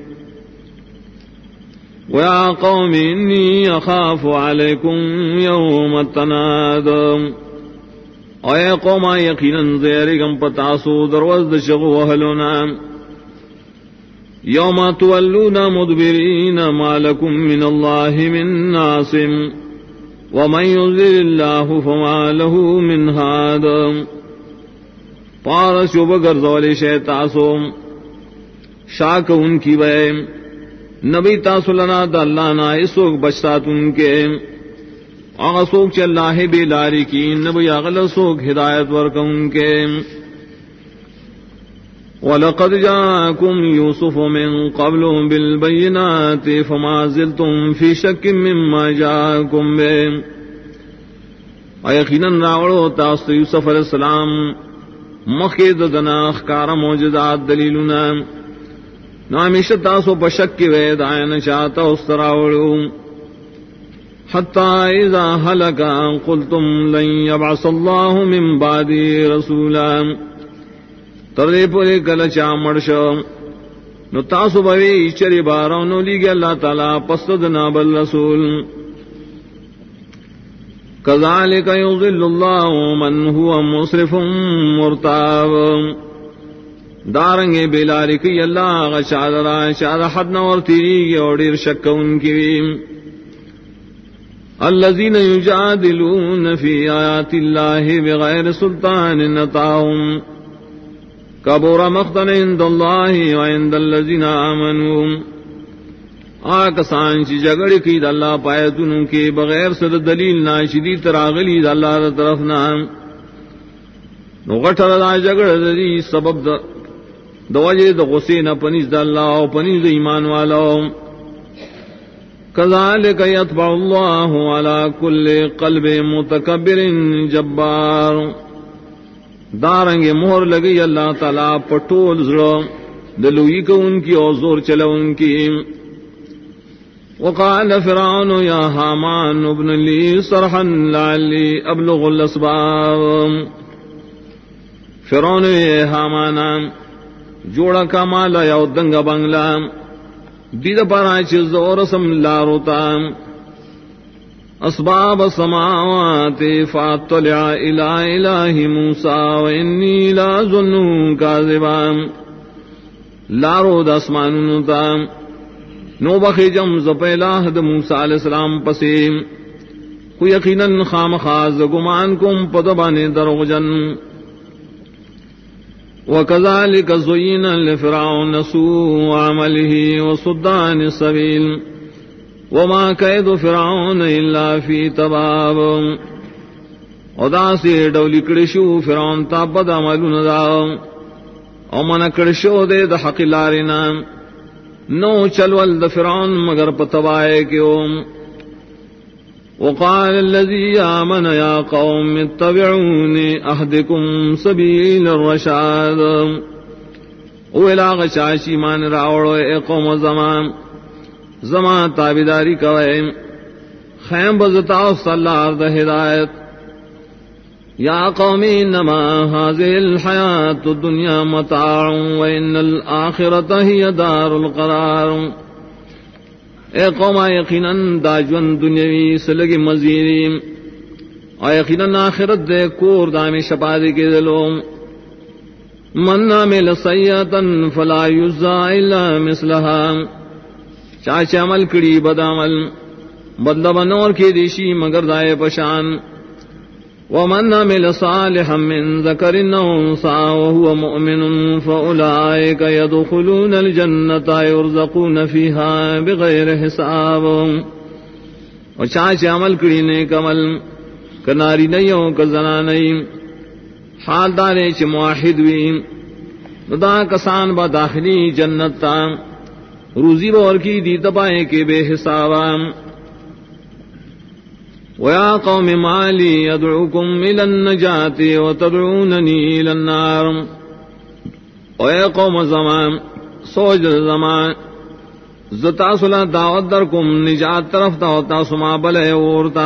ویا قوم انی اخاف علیکم یوم التناد. اے قوم یقیناً زیرگم پتاسو دروز شغو اہلونا. یوم تولون مدبرین ما لکم من اللہ من ناصم ومن یضلل اللہ فما له من ہاد. پارس شب گرزولی شیطاسو شاک ان کی بے نبی تاسو لنا دا اللہ نا اسوک بچتات ان کے آغا سوک چل اللہ بے لاری کی نبی اغل سوک ہدایت ورکن کے. وَلَقَدْ جَاءَكُمْ يُوسُفُ مِنْ قَبْلُ بِالْبَيِّنَاتِ فَمَا زِلْتُمْ فِي شَكٍّ مِّمَّا جَاءَكُمْ بِهِ. یقیناً راوڑو تاست یوسف علیہ السلام مخید دنا اخکار موجزات دلیلنا نامیش تاسو پشک کی وید آئین چاہتا استراوڑو. حتی اذا حلقا قلتم لن یبعث اللہ من بعدی رسولا. تردے پورے کلچا مرشو نو تاسو بوی چری بارو نو لیگی اللہ تعالی پستدنا بل رسول. کذالک یضل اللہ من هو مسرف مرتاب. دارنگے بیلاری کی اللہ غشادرہ شاد حد نور تیری اور دیر شک ان کی. الذین یجادلون فی آیات اللہ بغیر سلطان اتاہم کبر مقتا عند اللہ وعند الذین آمنوا. آکسان چی جگڑ کی دا اللہ پایتنوں کے بغیر صد دلیل ناشدی تراغلی دا اللہ دا طرفنا نو غٹر دا جگڑ دی سبب دا وجہ دا غسین پنیز دا اللہ و پنیز دا ایمان والا. کذالک یطبع اللہ علی کل قلب متکبر جبار. دارنگے مہر لگی اللہ تعالی پٹول زڑو دلوئی کو ان کی اور زور چلو ان کی. وقال فرعون يا هامان ابن لي صرحا لعلي ابلغ الاسباب. فرعون اے حامانا جوڑا کا مالا یا دنگا بنگلا دید پارا چیز اور سم لاروتا اسباب السماوات فاطلع الى الہ موسیٰ وانی لأظنہ کاذبا. لارو دا اسمانونو تا نو بخی جم زپیلاہ دا موسیٰ علیہ السلام پسیم کو یقیناً خام خاز گمان کم پدبان دروغ جن. وَكَذَلِكَ زُيِّنَ لِفِرْعَوْنَ سُوءُ عَمَلِهِ وَصُدَّ عَنِ السَّبِيلِ وَمَا كَيْدُ فِرْعَوْنَ إِلَّا فِي تَبَابٍ. ادا سے ڈولی کڑشو فرعون تا بد عملون دا او من کڑشو دے دا حق لارنا نو چلول دا فرعون مگر پتوائے کیوں. وقال الذي آمن يا قوم اتبعوني أهدكم سبيل الرشاد. اولا چاشی مان راوڑو اے قوم زمان تابداری کوئے خیم بزتاو صلی اللہ دا ہدایت. یا قوم انما هذه الحیات الدنیا متاع وان الآخرت ہی دار القرار. اے قوم یقیناً داجون دنیاوی سلگی مزیدی اور یقیناً آخرت دے کور دامی شپادی کے دلوں. من عمل سیئتا فلا یجزا الا مثلها. چاچے عمل کری بد عمل بدلہ بنور کی دیشی مگر دائے پشان. ومن عمل صالحا من ذکر او انثى وهو مؤمن فاولئک يدخلون الجنة يرزقون فيها بغیر حساب. اور چاچے عمل کری نیک عمل کناری نہیں کا زنا نہیں حال دارے چ موحد وی دا کسان با داخلی جنت تا روزی بور کی دی دبائے کے بے حساب. وَيَا قَوْمِ مَا لِي أَدْعُوكُمْ إِلَى النَّجَاةِ وَتَدْعُونَنِي إِلَى النَّارِ. اے قوم زمان سوج زمان زتا صلح دعوت درکم نجات طرف دعوتا سما بلے اورتا.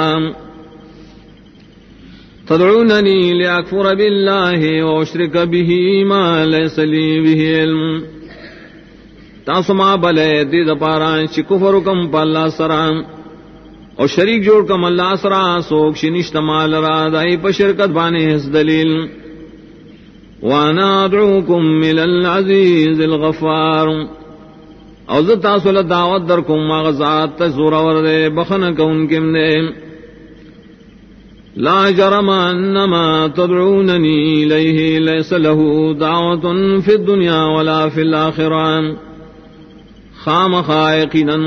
تدعوننی لأکفر باللہ واشرک به ما لیس لی به علم. تا سما بلے دید پاران چی کفرکم پا اللہ سرام اور شریک جوڑ کم اللہ سرا سوک شنشت مال را دائی پا شرکت بانے اس دلیل. وانا ادعوکم من العزیز الغفار. او زتا صلح دعوت درکم مغزات تزور وردے بخنک ان کم دے. لا جرم انما تدعوننی الیہ لیس له دعوت فی الدنیا ولا فی الاخران. خام خائقنا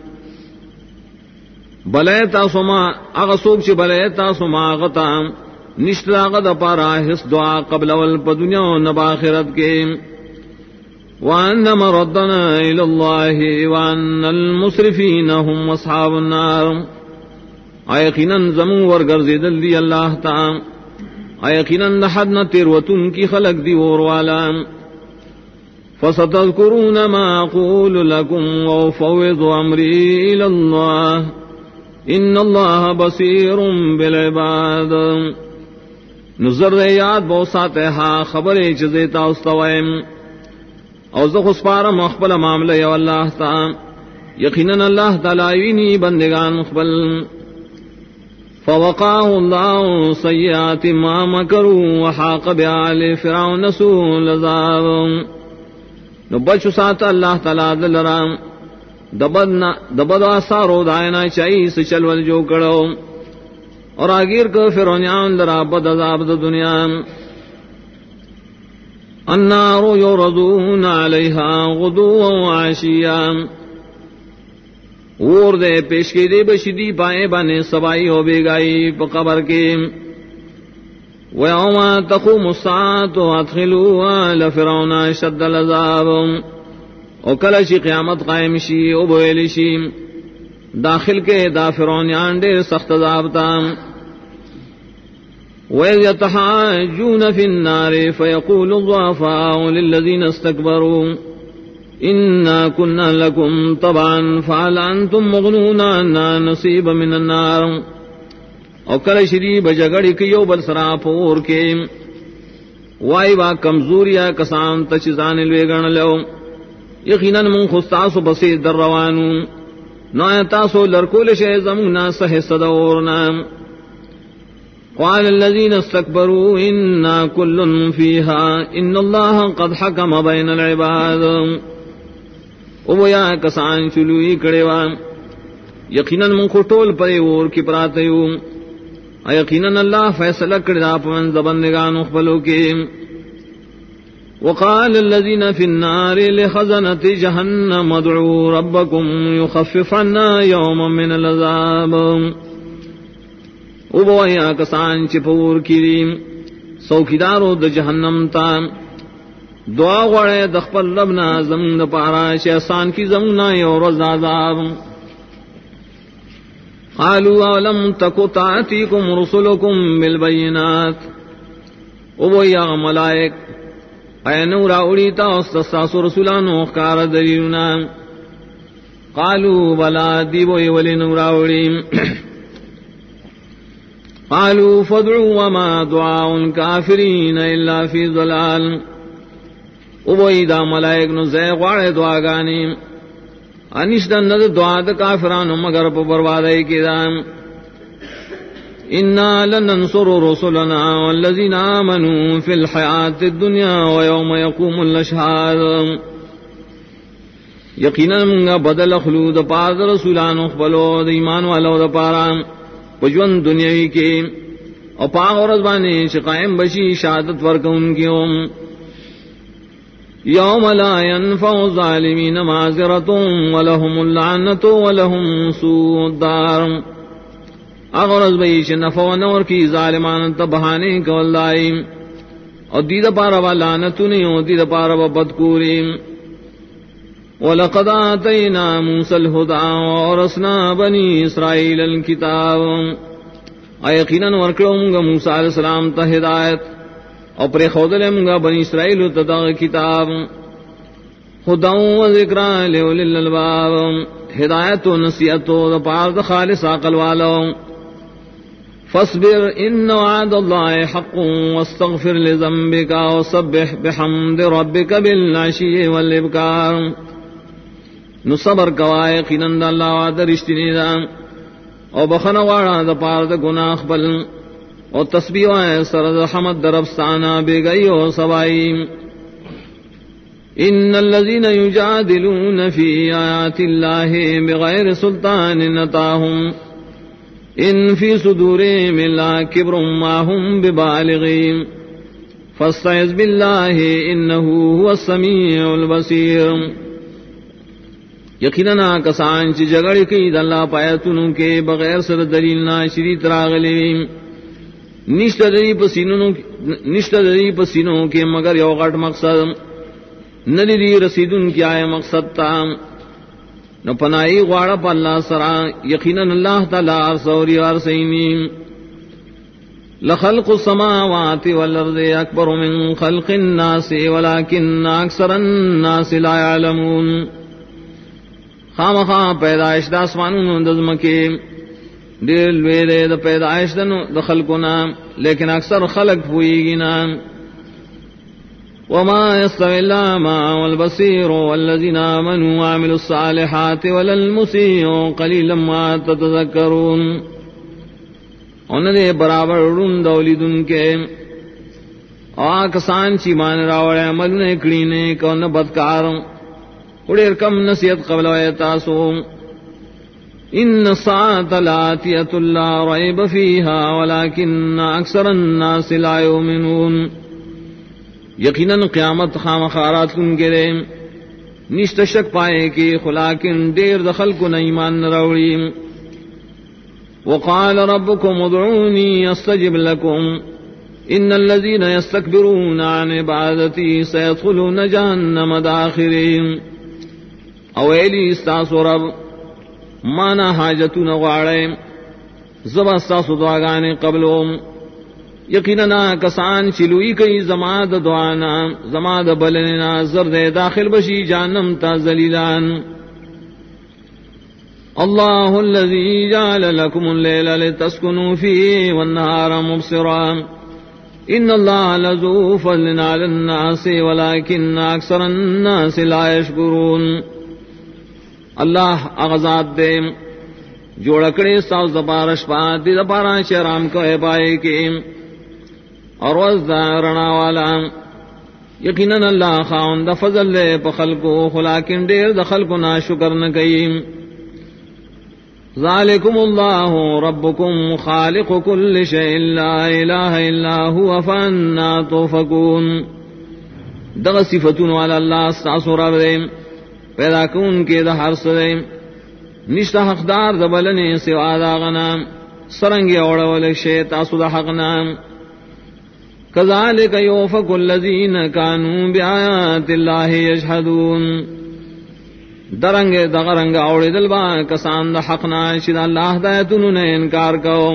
بلیتا سما اغسوک چی بلیتا سما غتا نشتر غد پارا حس دعا قبل والپ دنیا و نباخرت کے. وان مردنا الاللہ وان المصرفین هم اصحاب النار. ایقیناً زمون ورگرزیدل دی اللہ تا ایقیناً لحدنا تیروتن کی خلق دی وروالا. فستذکرون ما اقول لکم وفوض امری الاللہ ان اللہ بصیر بالعباد. نظر یاد بہت ساتے ہاں خبر چیزیتا استوائم اور زخص پارا مخبل معاملہ یا اللہ تا یقیناً اللہ تعالیٰ بندگان مخبل. فوقاه الله سیئات ما مکروا وحاق بآل فرعون سوء العذاب. نو بچو ساتا اللہ تعالیٰ دلرام دبد آثارو دائنا چاہی سے چلول جو کرو اور آگیر کو فرعونیان لرا بد عذاب دا دنیا. النار یردون علیہا غدوا وعشیا. اور دے پیش کے دے بشدی پائے بانے سبائی ہو بے گائی پا قبر کے. وَيَوْمَ تَقُومُ السَّاعَةُ وَادْخِلُوا آلَ فِرْعَوْنَ أَشَدَّ الْعَذَابِ. او کلچ قیامت قائم شی او بویل شی داخل کے دا فرعونیان دیر سخت عذابتا. وَإِذْ يَتَحَاجُّونَ فِي النَّارِ فَيَقُولُ الضُّعَفَاءُ لِلَّذِينَ اسْتَكْبَرُوا انا كنا لكم طبعا فهل انتم مغنون عنا نصيب من النار. او کل شری بجگڑی کیو بل سرا پور کے وائی وا کمزوریا کسان تچزان الویگن لو یقیناً من خستاسو بسی در روانو نایتاسو لرکول شے زمنا سہ صدورنا. قال الذين استكبروا إنا كل فيها إن الله قد حكم بين العباد. او یا کسان چلوئی کڑیوا یقیناً من خطول پرے اور کی پراتیو یقیناً اللہ فیصلہ کردہ پمن زبندگان اخبلو کے. وقال الذين في النار لخزنة جهنم ادعوا ربكم يخفف عنا يوما من العذاب. او بویا کسان چپور کیریم سوکیدارو د جہنم تا دعا غڑے دخپل ربنا زمن د پارا شیسان کی زمنا یور عذاب. قالوا اولم تکو تاتیکم رسلکم بالبینات. او بویا ملائک اے نورا اڑیتا استساسو رسولانو اخکار دلیلنا. قالوا بلا دیبوی ولی نورا اڑیم. قالوا فادعوا وما دعاء الكافرين الا في ضلال. او بوئی دا ملائک نو زیغ وارے دعا گانی انشتن ند دعا دا کافرانو مگر پا بربادائی کی دا. انا لننصر رسلنا والذین آمنوا فی الحیات الدنیا ویوم یقوم الاشہاد. یقینا منگا بدل خلود پار دا رسولانو خبلو دا ایمان والو دا پارا پجون دنیاوی کے اور پاک اور رضبانے شقائم بشی شہادت ورک ان کی یوم لا ينفع الظالمین معذرتهم ولهم اللعنت ولهم سوء الدار. اغرض بیش نفع نور کی ظالمان تبہانے کو اللہ اور دید پارا لعنتنی اور دید پارا بدکوری. وَلَقَدْ آتَيْنَا مُوسَى الْهُدَىٰ وَأَوْرَثْنَا بَنِي إِسْرَائِيلَ الْكِتَابَ. یقیناً ورکڑوں گا موسیٰ علیہ السلام تا ہدایت اور پر خودلیں گا بنی اسرائیل تا کتاب. هُدًى وَذِكْرَىٰ لِأُولِي الْأَلْبَابِ. ہدایت و نصیحت و پار خالص عقل والو. فاصبر ان وعد اللہ حق واستغفر لذنبك وسبح بحمد ربك بالعشي والابکار. نو صبر کوائے قینند اللہ وعد رشتنی دا او بخن وارا دا پار دا گناہ بل او تسبیح وائے سرد حمد دربستانا بے گئی و سوائی. ان الذين يجادلون في آيات الله بغير سلطان أتاهم ان في صدورهم إلا كبر ما هم ببالغين فاستعذ بالله إنه هو السميع البصير. یقیناً کسان چی جگڑ کی دلہ پایتنوں کے بغیر سر دلیل ناشری تراغلی نشت دری پسینوں کے مگر یو غٹ مقصد ندی رسیدن کی آئے مقصد تا نو پنائی غوارا پا اللہ سرا. یقیناً اللہ تعالی عرصوری عرصینی. لخلق السماوات والارض اکبر من خلق الناس ولكن اکثر الناس لا يعلمون. خامخواہ پیدائش دا اسمانون دزمکے دیر لویرے دا پیدائش دا خلقنا لیکن اکثر خلق ہوئیگینا. وما يستوي الأعمى والبصير والذين آمنوا وعملوا الصالحات ولا المسيء قليلا ما تتذكرون. انہیں برابر رون دولیدن کے آکسان چی مان راوڑ عمل نے کڑینے کو نہ بدکار اڑیر کم نصیحت قبل تاسو. ان الساعة لآتية لا ريب فيها ولكن أكثر الناس لا يؤمنون. یقیناً قیامت خام خارات کن گرے نشت شک پائے کہ خلاکن دیر دخل کو ایمان نروڑی. وقال ربكم ادعوني استجب لكم ان الذين يستكبرون عن عبادتي سيدخلون جهنم داخرين. اویلی استاسو رب مانا حاجتو نغاڑے زبا استاسو دعاگانے قبلو یقیناً کسان چلوئی کئی زماد دعانا زماد بلننا زرد داخل بشی جانم تا ذلیلان اللہ الذی جعل لکم اللیل لتسکنوا فیہ والنہار مبصرا ان اللہ لذو فضل علی الناس ولکن اکثر الناس لا یشکرون. اللہ اغذات دے جوڑکڑے ساز دپارش پا دی دپارا شرام کو پائے کے اور وزدہ رنا والا. یقیناً اللہ خاوند فضل لے پا خلقو خلاکن دیر دا خلقو نا شکر نکیم. ذالکم اللہ ربکم خالق کل شیء لا الہ الا هو فانا توفکون. دغ صفتون والا اللہ استاسو رب دے پیدا کون کے دا حرس دے نشتا حقدار دبلنے سوا داغنا سرنگی اوڑول شیطاسو دا حقنا. کذالک یوفک الذین کانوا بآیات اللہ یجحدون. درنگ دغرنگ اوڑی دلبا کسان دا حقنا شد اللہ دایتنو نے انکار کو.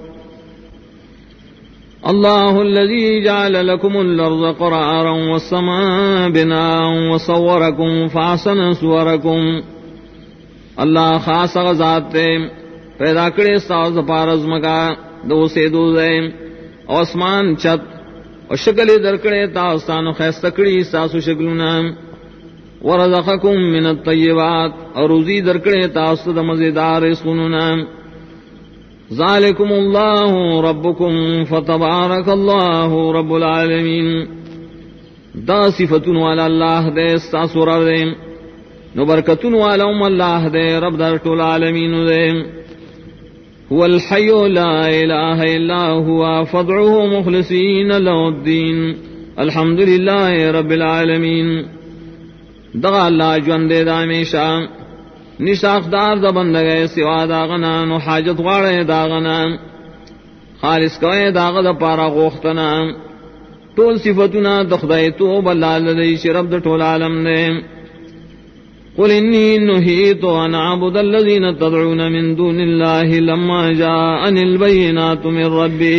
اللہ الذی جعل لکم الارض قرارا والسماء بناء وصورکم فاحسن صورکم. اللہ خاص غزات تے پیدا کرے ساز پارز مکا دو سے دو دے اسمان چت اور شکل درکڑے تاستان خیستکڑی ساسو شکلنا ورزقکم من الطیبات اور روزی درکڑے تاست مزیدار رزقنا. ذالکم اللہ ربکم فتبارک اللہ رب العالمین. دا صفتون والا اللہ دے ساسو رب دے نو برکتون والا اللہ دے رب در طول عالمین دے. هو الحی لا الہ الا هو فادعوه مخلصین له الدین الحمدللہ رب العالمین. دغا اللہ جوان دے دا ہمیشہ نشاخدار دا بندگے سوا داغنا نو حاجت غاڑے داغنا خالص کوئے داغ دا پارا غوختنا. طول صفتنا دخدائی تو بلال دی شرب دا طول عالم دے. قل انی نہیت ان اعبد الذین تدعون من دون اللہ لما جاءنی البینات من ربی.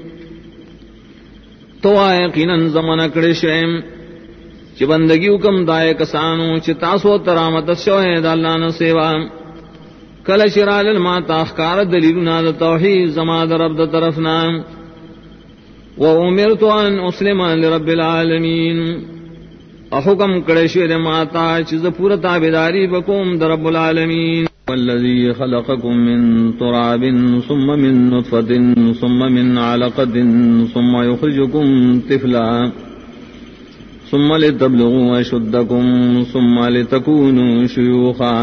تو یقیناً زمان اکڑے شیم چی بندگی حکم دائے کسانو چی تاسو ترامت شوید اللہ نسیوا کل شرال ما تاخکار دلیلنا دا توحید زمان دا رب دا طرفنا. وَأُمِرْتُ أَنْ أُسْلِمَ لِرَبِّ الْعَالَمِينَ. حکم کڑے شیر ماتا چیز پورا تابداری بکم در رب العالمین. والذی خلقکم من تراب ثم من نطفة ثم من علقة ثم یخرجکم طفلا ثم لتبلغوا اشدکم ثم لتکونوا شیوخا.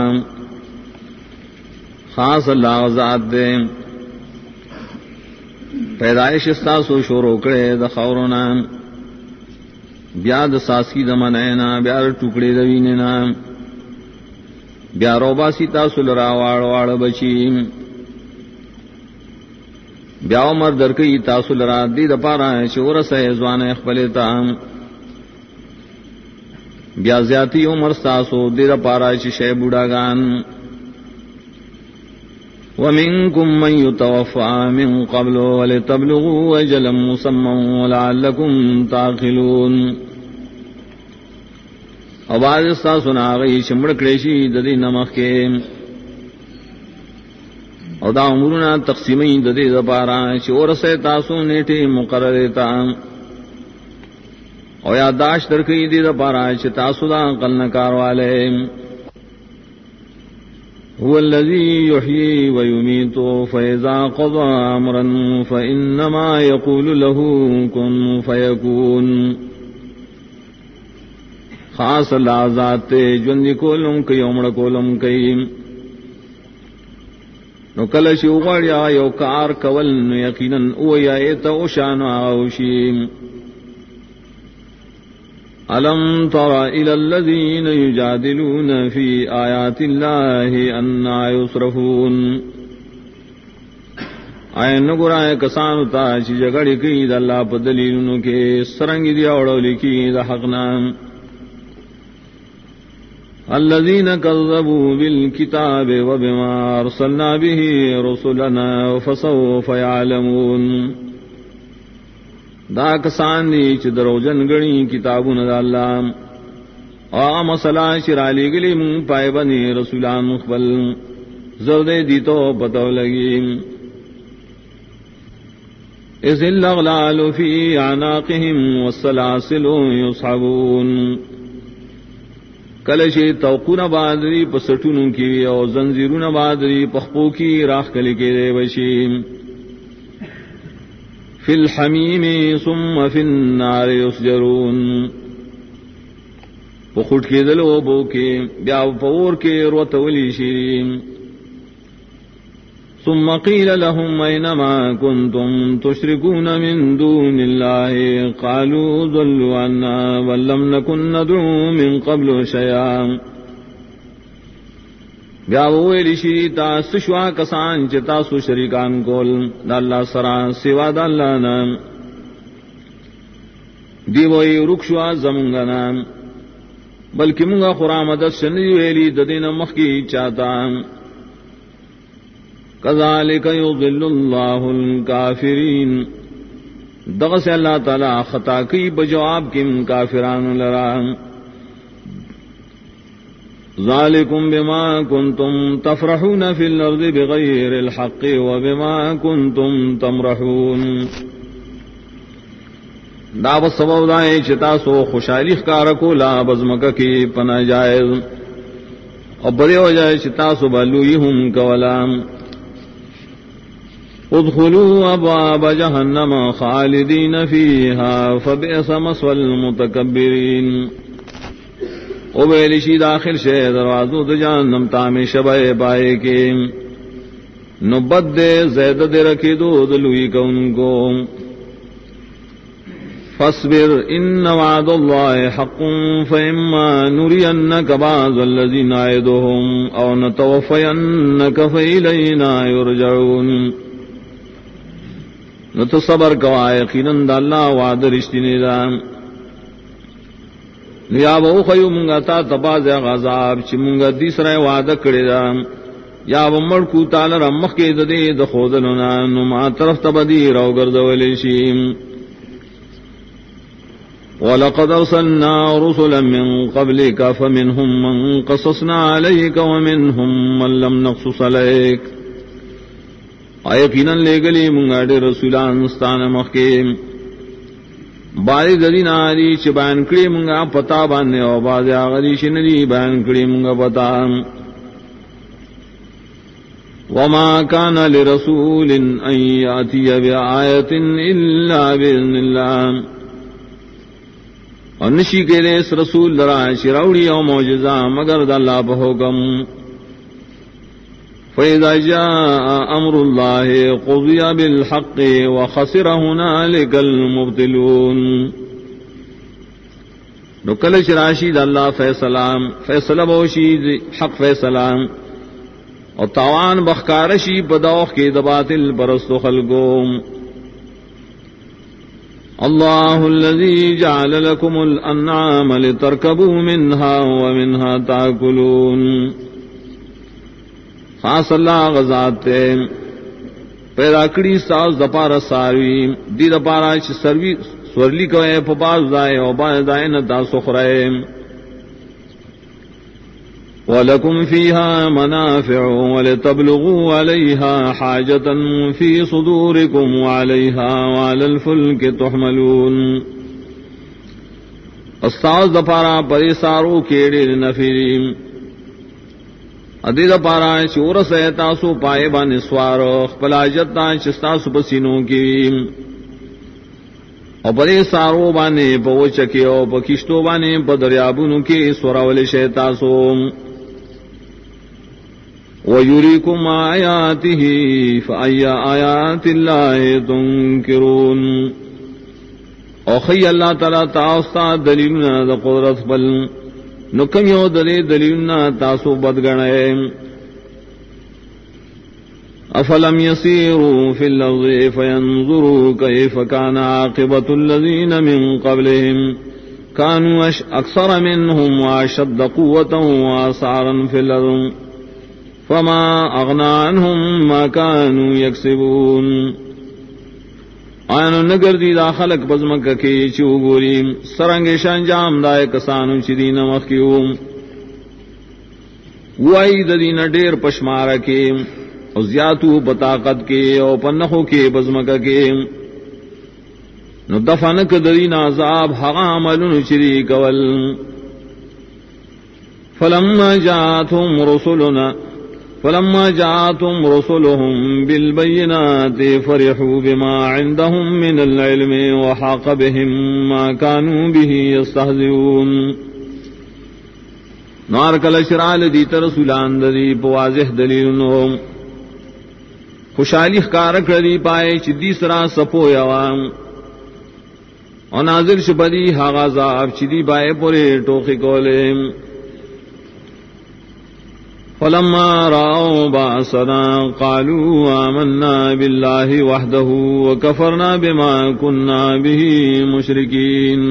خاص اللہ ذات دے پیدائش استاسو شروع کرے دا خورنا بیا د ساسی د منینا بیا ټوکړې د وینینا بیا روباسی تاسو لرا واړ بچی بیا عمر درکې تاسو لرا دې د پاره شور سه ځوان خپل تا بیا زیاتی عمر تاسو دې د پاره چې شی بوډاګان. ومنکم من یتوفى من قبل ولتبلغوا اجلا مسمى ولعلكم تعقلون. آواز سنا گئی چمڑ کڑیشی ددی نمک کے ادا عمرنا تقسیمی ددی دپارا چور سے تاسو نیٹے مقرر تا او یاداشت درکئی دی دپارا چ تاسو دا عقل نکار والے. هو الذي يحيي ويميت فإذا قضى أمرا فإنما يقول له كن فيكون. خاص اللہ ذات جوندی کولم کئی عمر کولم کئی نو کلش اغاڑیا یو کار کول نو یقیناً او یا ایتا اوشان آوشیم. ألم تر إلى الذين يجادلون في آيات الله أنى يصرفون. آئے نگرا کسانو تا چی جگڑی کی دا اللہ پا دلیلنو کے سرنگی دیا اوڑولی کی دا حقنا. الذين كذبوا بالكتاب وبما أرسلنا به رسلنا فسوف يعلمون. دا کسان دی چ دروجن گنی کتابون دا اللہ او مسئلہ چرالی گلی من پائے بنی رسولان مخبل زردے دی تو پتو لگی اذ الاغلال فی اعناقهم والسلاسل یصحبون کلشی توقون بادری پسٹونوں کی او زنزیرون بادری پخپو کی راخ کلی کے دے بشیم فی الحمیم ثم فی النار یسجرون پخٹ کے دلو بو کے بیا پور کے روتولی شیریم ثم قیل لهم اینما کنتم تشرکون من دون اللہ قالوا ضلوا عنا ولم نکن ندعو من قبل شیئا بیا ویلی شری تاس شوا کسان چتاسو شریکان کول دا اللہ سرا سوا دا اللہ نام دیوئی رکشوا زمونگا نام بلکہ منگا خرامدت شنی ویلی ددین مخی چاہتا کذالک یضل اللہ الکافرین دغس اللہ تعالی خطا کی بجواب کم کافران لرام ذالکم بما کنتم تفرحون فی الارض بغیر الحق وبما کنتم تمرحون دا بس سبب دائیں چتا سو خوشحالی کارکو لا بزمک کی پناہ جائز اور بڑے ہو جائے چتا سو بلوئی ہم کولام ادخلوا ابواب جہنم خالدین فیہا فبئس مثوى المتکبرین او بیلشی داخل شے دروازو د جہنم تامی شبہ پائے کے نبت دے زید دے رکھی دو دلوئی کون کو فاصبر ان وعد اللہ حق فإما نرینک بعض الذی نعدهم او نتوفینک فإلینا یرجعون نہ تو صبر کوا یقیناً دا اللہ وعد رشتی نیدام لیا بہو خیو منگا تا تباز غذاب چی منگا دیسرائے وعد کردی دام یا بمڑکو تالا رمخ کے ددے دخودلنا نما طرف تبدی رو گردولیشیم وَلَقَدْ أَرْسَلْنَا رُسُلًا مِّن قَبْلِكَ فَمِنْهُمْ مَنْ قَصَصْنَا عَلَيْكَ وَمِنْهُمْ مَنْ لَمْ نَقْصُصْ عَلَيْكَ یقیناً لے گلی منگا ڈے رسولان ستان مخیم باری ددی ناری چ بیان کڑی منگا پتا باندھے او باز آغری شنری بیان کڑی منگا پتا وما كان لرسول ان ياتي بآية الا باذن الله اور نشی کے لئے اس رسول درا شراوڑی او معجزہ مگر دا اللہ پہ حکم فَإِذَا جَاءَ أَمْرُ اللَّهِ قُضِيَ بِالْحَقِّ وَخَسِرَ هُنَالِكَ الْمُبْطِلُونَ نو کل شراشید اللہ فیصلہ بوشید حق فیصلہ اور تاوان بخکارشی بدوخ کی دباطل پرست خلقوم اللہ الذي جعل لكم الانعام لتركبوا منها ومنها تاكلون خاص اللہ غزات پیدا کری ساز دپارا ساروی دی دپارا سروی سورلی کوئے پپاز دائے او باز دائے نتا سخرائے وَلَكُمْ فِيهَا مَنَافِعُ وَلِتَبْلُغُوا عَلَيْهَا حَاجَةً فِي صُدُورِكُمْ وَعَلَيْهَا وَعَلَى الْفُلْكِ تُحْمَلُونَ استاذ دپارا پریسارو کیڑے نفریم ادید پارا چور سے تاسو پائے بان سوار خپلاجت چستاسو پسینوں کی اور بڑے سارو بانے پو چکے او پکشتو بانے پدریابونو کی سوراول شیتاسو وَيُرِيكُمْ آيَاتِهِ فَأَيَّ آيَاتِ اللَّهِ تُنْكِرُونَ او خی اللہ تعالیٰ تاستا دلیلنا دا قدرت بل نکم یو دلی دلیلنا تاسو بدگنے افلم يسيروا في الارض فينظروا كيف كان عاقبة الذين من قبلهم كانوا اكثر منهم واشد قوة واثارا في الارض فما اغنى عنهم ما كانوا يكسبون آنو نگر دی دا خلق بزمک کی چو گوریم سرنگ شانجام دائے کسانو چی دین مخیوم وائی دا دین دیر پشمارا کی او زیادو بطاقت کی او پنخو کی بزمک کی نو دفنک دا دین عذاب حقا عملن چی کول فلما جاءتهم رسلهم بالبينات فرحوا بما عندهم من العلم وحاق بهم ما كانوا به يستهزئون نار کل شرال دیت رسولان دی بواضح دلیلنو خوشحالی خکارک ردی پائے چدی سرا سپو یوام اور نازل شپدی حاغازاب چدی پائے پورے ٹوخی کولیم فلما رأوا بأسنا قالوا آمنا بالله وحده وكفرنا بما كنا به مشركين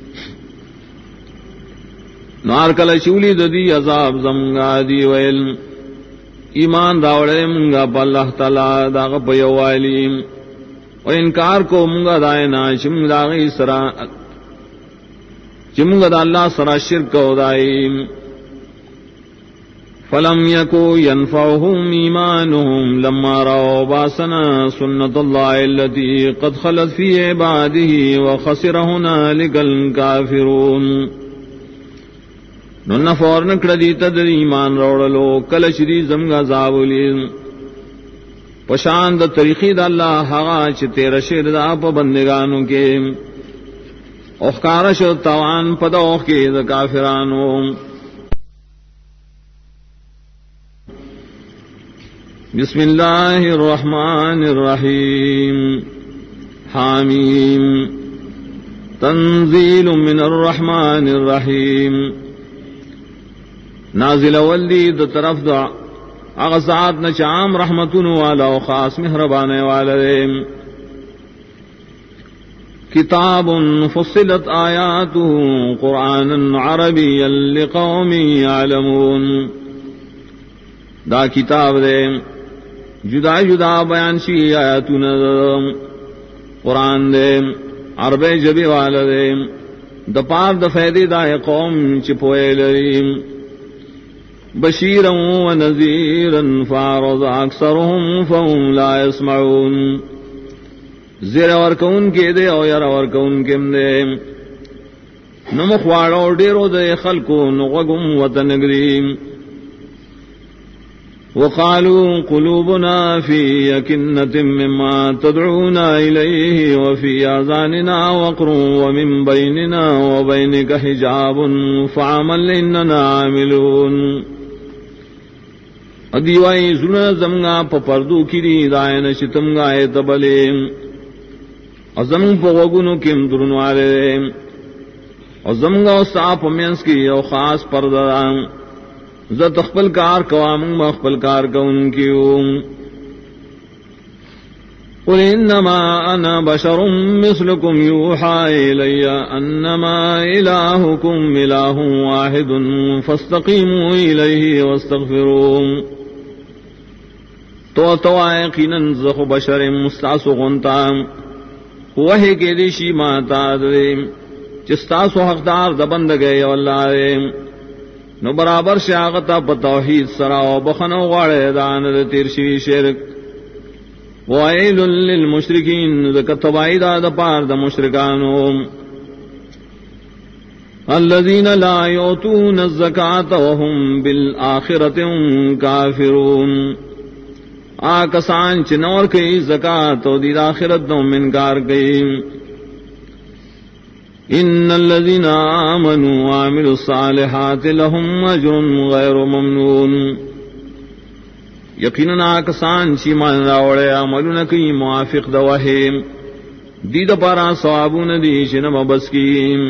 نار کل شولی ددی عذاب زمگا دی ویل ایمان راوڑے منگا پا اللہ تعالی داغ پیوالیم و انکار کو منگا دائنا چمگ داغی سرا چمگ دا اللہ سرا شرک و دائیم فلم يكن ينفعهم إيمانهم لما رأوا بأسنا سنة الله التي قد خلت في عباده وخسر هنالك الكافرون نن فورن کڑی تدر ایمان روڑلو کل شری زمگا زاولی پشاند طریقی دا اللہ حقا چھ تیر شیر دا پا بندگانو کے اخکارش توان پدوخ کے دا کافرانو بسم اللہ الرحمن الرحیم حامیم تنزیل من الرحمن الرحیم نازل والدی دا طرف دا اغزات نچام رحمتن والا و خاص مہربانے والے کتاب فصلت آیاته قرآنا عربیا لقوم یعلمون دا کتاب دے جدا جدا بیان شی آیاتون قرآن دے عربی جبی والا دے دا پار دا فیدی دا قوم چپوئے لریم بشیرا و نذیرا فارض اکثرهم فهم لا يسمعون زیر ورکون کے دے او یر ورکون کم دے نمخوارو دیرو دے خلقو نغگم وطنگریم وقالوا قلوبنا في أكنة مما تدعونا إليه وفي آذاننا وقر ومن بيننا وبينك حجاب فعمل إننا عاملون ادیوائی زنا زمگا پا پردو کری دائن شتم گائے تبلے ازم پا وگنو کم درنوالے ازمگا صاف مینس کی او خاص پردران زت اخبل کار کوام مخبل کار کون کیوں قل انما انا بشر مثلكم يوحى الي انما الهكم اله واحد فاستقيموا اليه واستغفروه تو یقینا زخ بشر مستاسو غنتا وہی کے دیشی ماتا دے چستاسو حقدار دبند گئے واللہ نو برابر شاغتا بتوحید سرا و بخنو غاڑے دان تیرشی شرک وائل للمشرکین ذکتبائی دا پار دا مشرکانو الذین لا یعطون الزکاة وهم بالآخرة هم کافرون آکسان چنور کئی زکاة و دید آخرت نو منکار کئی ان الذين آمنوا وعملوا الصالحات لهم اجر غير ممنون یقینا کسان چی مان راوڑے عملون کی موافق دوہیم دید پارا ثوابون دی شنم بس کی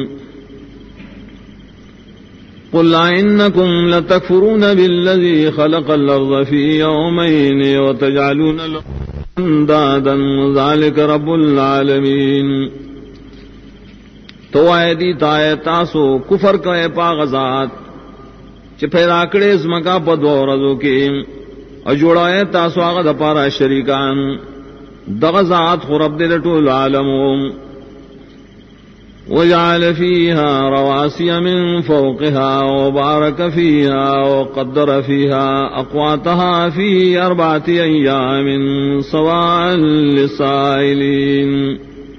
قل انکم لتکفرون بالذی خلق الارض فی یومین وتجعلون له اندادا ذلك رب العالمین تو آئے دی تائے تاسو کفر کرے پا غزات چپے راکڑے زمکا پا دو رضو کی اجوڑائے تاسو آغا دا پارا شریکان دغزات خرب دل طول عالمهم وجعل فيها رواسي من فوقها وبارك فيها وقدر فيها أقواتها في 4 أيام سواء للسائلين.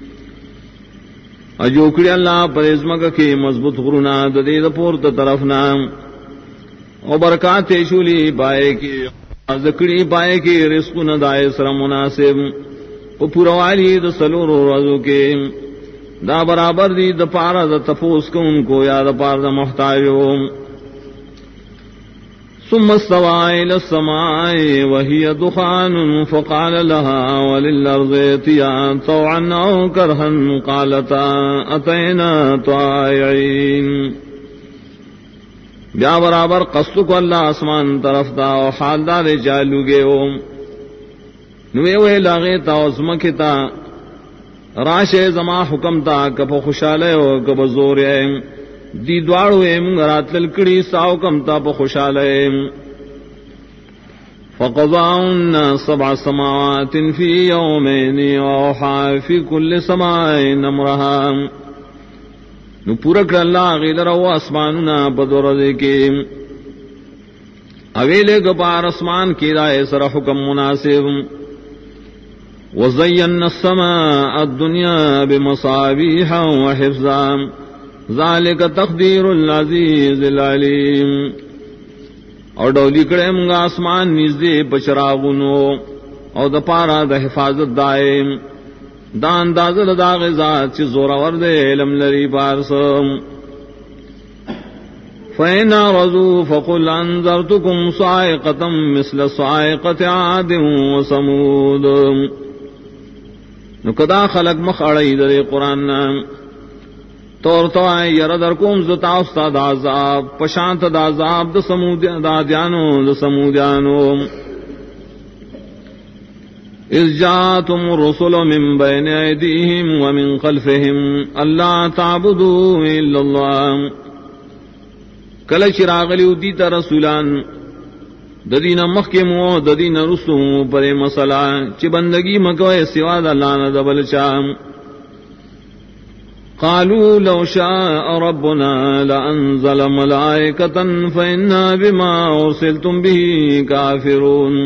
اجوکڑی اللہ پر ازمک کے مضبوط غرونا ددید پورت طرفنا او برکات شولی پائے کی ذکری پائے کی رزق ندائے سر مناسب او پوروالی د سلور روزو کے دا برابر دی د پارا د تفوس کو ان کو یا د پار د محتاجو. ثم استوى إلى السماء وهي دخان فقال لها وللأرض ائتيا طوعا أو كرها قالتا أتينا طائعين. بیا برابر قصد کو اللہ آسمان طرف دا و حال دار چالو گے نوے لاغے تا عظمکتا راش زما حکم تا کپ خوشالے ہو کپ زور دی دوارو رات لکڑی ساو کم تا پا خوشالے. فقضاؤن 7 سماوات فی یومین وأوحى فی کل سماء امرها. نو پورک اللہ غیل رو اسماننا بدورد کے اویلے گپار اسمان کی رائے سر حکم مناسب. وزینا السماء الدنیا بمصابیح وحفظا ذالک تقدیر العزیز العلیم. اور ڈولی کڑے منگا آسمان نزدے پچراغنو اور دا پارا دا حفاظت دائم دا انداز دا غزات چی زورا ورد علم لری پارسم. فَإِنْ أَعْرَضُوا فَقُلْ أَنذَرْتُكُمْ صَاعِقَةً مِثْلَ صَاعِقَةِ عَادٍ وَثَمُودَ. نو کدا خلق مخ اڑائی در قرآن نام طور تو آئے یر در کوم زتا استاد عذاب پشانت دا عذاب دا سمودیانو اذ جاءتم الرسل من بین ایدیہم ومن خلفہم اللہ تعبدوا الا اللہ. کل چراغلیو دیتا رسولان ددین مخ کے مو ددین رسو پر مسئلہ چی بندگی مکوئے سوا دا لانا دبل چام. قالوا لو شاء ربنا لأنزل ملائكة فإنا بما أرسلتم به كافرون.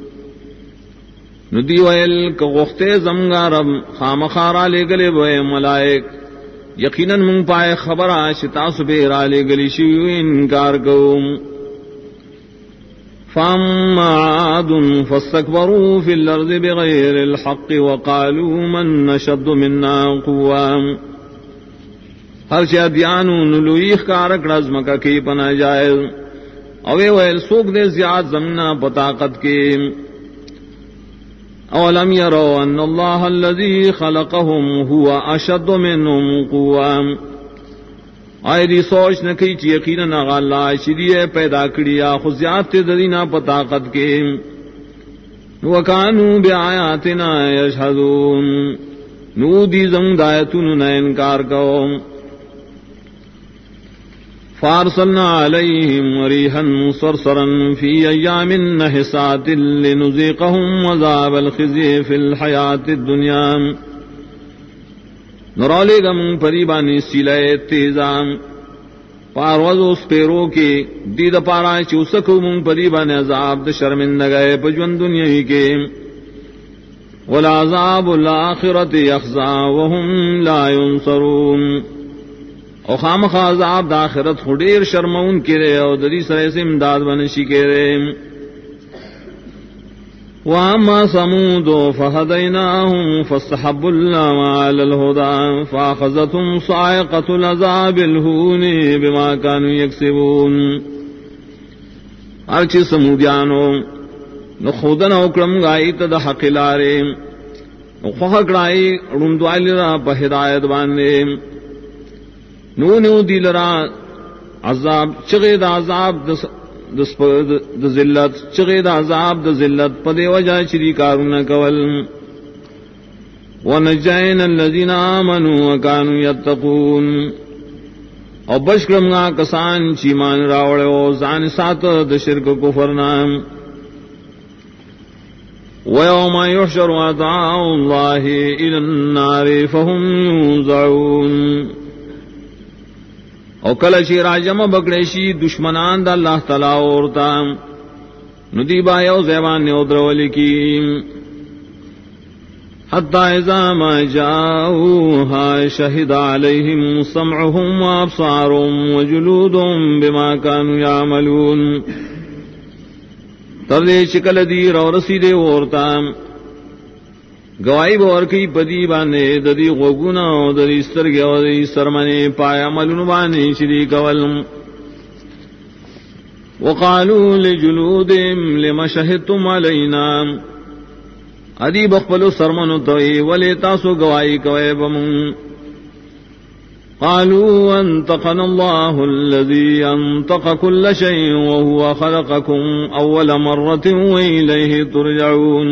ندی ویل کغختے زمگا رب خامخارا لے گلے بوئے ملائک یقیناً منگ پائے خبرہ شتاس بیرا لے گلی شیو انکار کوم. فاما عاد فاستكبروا في الأرض بغير الحق وقالوا من نشد منا قوام. ہر شادیانو نلویخ کارک رزمکا کی پنا جائے اوے ویل سوک دے زیاد زمنا بطاقت کے. اولم يروا ان اللہ الذي خلقهم هو اشد منهم قوام. آئے دی سوچ نکی چی یقینا اللہ شریع پیدا کڑیا خزیات تے درینا بطاقت کے. وکانو بآیاتنا یشہدون. نو دی زمد آیتون نا انکار کو. فارسلنا علیہم ریحا صرصرا فی ایام نحسات لنذیقہم عذاب الخزی فی الحیاۃ الدنیا. نرولے گم پریبانی سیلے تیزام پارواز اس پیرو کے دید پارا چوسکو من پریبان عذاب د شرمندگئے پجون دنیا کے. والعذاب الآخرت یخزا وهم لا ينصرون. او خامخ عذاب دا آخرت خودیر شرمون کرے او دری سرے سے امداد بنشی کرے. وَأَمَّا ثَمُودُ فَهَدَيْنَاهُمْ فَاسْتَحَبُّوا الْعَمَى عَلَى الْهُدَى فَأَخَذَتْهُمْ صَاعِقَةُ الْعَذَابِ الْهُونِ بِمَا كَانُوا يَكْسِبُونَ. ارچ سمودیانو نو خودن اوکرم گائی تا دا حق لارے نو خوخکڑائی رندوالی را پا ہدایت باندے. نو دیل را عذاب چغی دا عذاب دا ذلت چغی دا عذاب دا ذلت پدے وجہ چری کارون کول. ونجائن الذین آمنوا وکانوا یتقون. او بشکرمگا کسان چیمان راوڑے او زان سات دا شرک کفر نام. وَيَوْمَ يُحْشَرُ أَعْدَاءُ اللَّهِ إِلَى النَّارِ فَهُمْ يُوزَعُونَ او کله چې راجم بکړې شي دشمنان د الله تعالی اورتا ندی با یو زبان نه درول کی حتی اذا ما جاءوها شهد عليهم سمعهم وابصارهم وجلودهم بما كانوا يعملون تر دې چې کله دی رو رسیدې ورتا گواہی بور کی پدی باندې د دې غوګونه او د دې سترګې او د دې سرمنې پای عملونه باندې شری کول وقالوا لجلودهم لما شهدتم علينا ادی بخپلو سرمنو توي ولې تاسو گواہی کوي بمون قالوا انطقنا الله الذي انطق كل شيء وهو خلقكم اول مرة وإليه ترجعون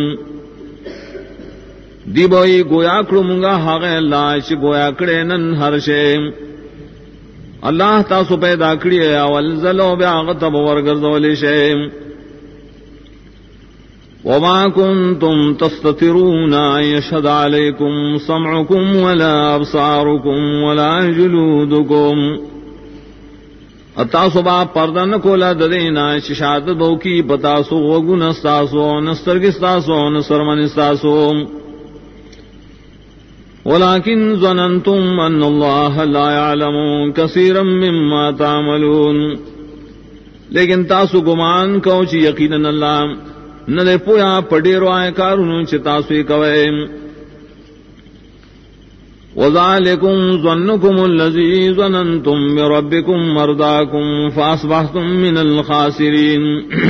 دی بوئی گویا کړو مونږه هغه الله چې گویا کړي نن هر شی الله تاسو پیدا کړی اول زلو بیا هغه ته ورګرځولې شی وما كنتم تستترون أن يشهد عليكم سمعكم ولا أبصاركم ولا جلودكم اتاسو با پردن کولا ددینا ششاد دو کی پتاسو وگن استاسو نسترگ استاسو نسرمن استاسو ولكن ظننتم أن الله لا يعلم كثيرا مما تعملون لیکن تاسو گمان کو چی یقینا اللہ نہ پویا پڑیرو آئے کارونو چی تاسو کوئے وذالکم ظنکم الذی ظننتم بربکم مرداکم فاصبحتم من الخاسرین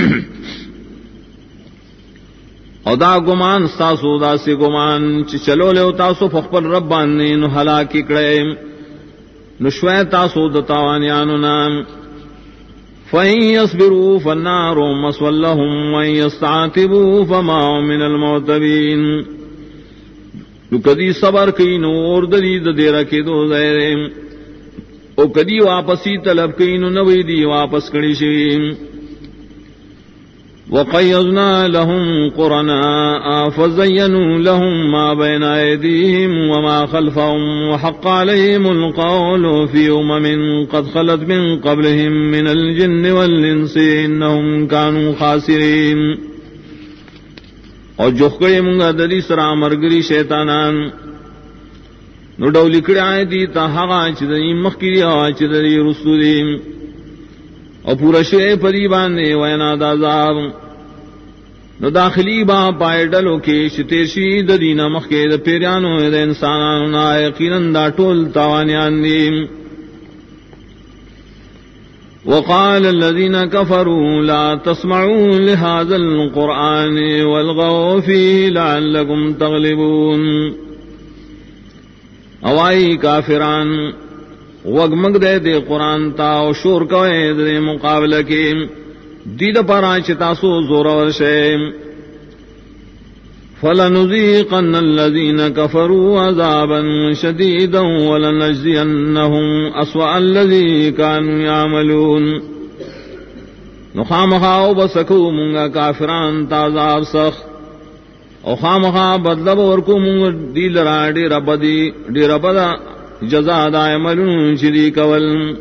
او دا گمان ستاسو دا سی گمان چی چلو لے تاسو فخبر ربانی نو حلاکی کڑے نشوے تاسو دتاوانیانو نام فَإِن يَصْبِرُوا فَالنَّارُ مَثْوًى لَّهُمْ وَإِن يَسْتَعْتِبُوا فَمَا هُم مِّنَ الْمُعْتَبِينَ نو کدی صبر کئی نو اور دلی دے رکھے دو زہرے او کدی واپسی طلب کئی نو نوی دی واپس کڑی شوی وَقَيَّضْنَا لَهُمْ قُرَنَاءَ فَزَيَّنُوا لَهُم مَّا بَيْنَ أَيْدِيهِمْ وَمَا خَلْفَهُمْ وَحَقَّ عَلَيْهِمُ الْقَوْلُ فِي أُمَمٍ قَدْ خَلَتْ مِن قَبْلِهِم مِّنَ الْجِنِّ وَالْإِنسِ إِنَّهُمْ كَانُوا خَاسِرِينَ اور جوخکڑی منگا دلی سرا مرگری شیطانان نو ڈولی کڑی آئے دی تا حقا چدنی مخکری آئے چدنی رسولی اور پورا شوئے پری باندے وینا دازاب نو داخلی با پائے ڈلو کے شتیشی ددینا مخکے دا پیریانو دا انسانانو نا یقیناً دا ٹول تاوانیان دیم وقال الذين كفروا لا تسمعوا لهذا القرآن والغوا فيه لعلكم تغلبون اوائی کافران وگمگ دے قرآن تا و شور کوئے دے مقابلہ کے دید پرا چتاسو زور ورشے فَلَنُذِيقَنَّ الَّذِينَ كَفَرُوا عَذَابًا شَدِيدًا وَلَنَجْزِيَنَّهُمْ أَسْوَأَ الَّذِي كَانُوا يَعْمَلُونَ نخامخاو بسکو منگا کافران تازاب سخ او خامخا بدلب ورکو منگ دیل را دیر بدا جزا دائملون چلی کول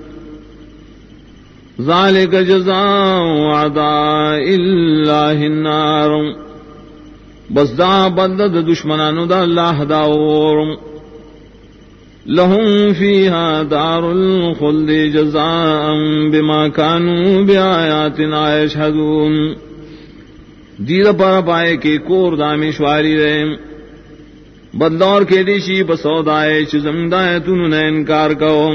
ذالک جزاء اعداء اللہ النار بس دا بدد دشمنانو دا اللہ داور لهم فیہا دار الخلد جزاء بما كانوا بآیاتنا یشہدون دیر پر پائے کے کور دامشواری رہے بدلور کے دیشی بسودائے چزمدائے تنہوں نے انکار کہو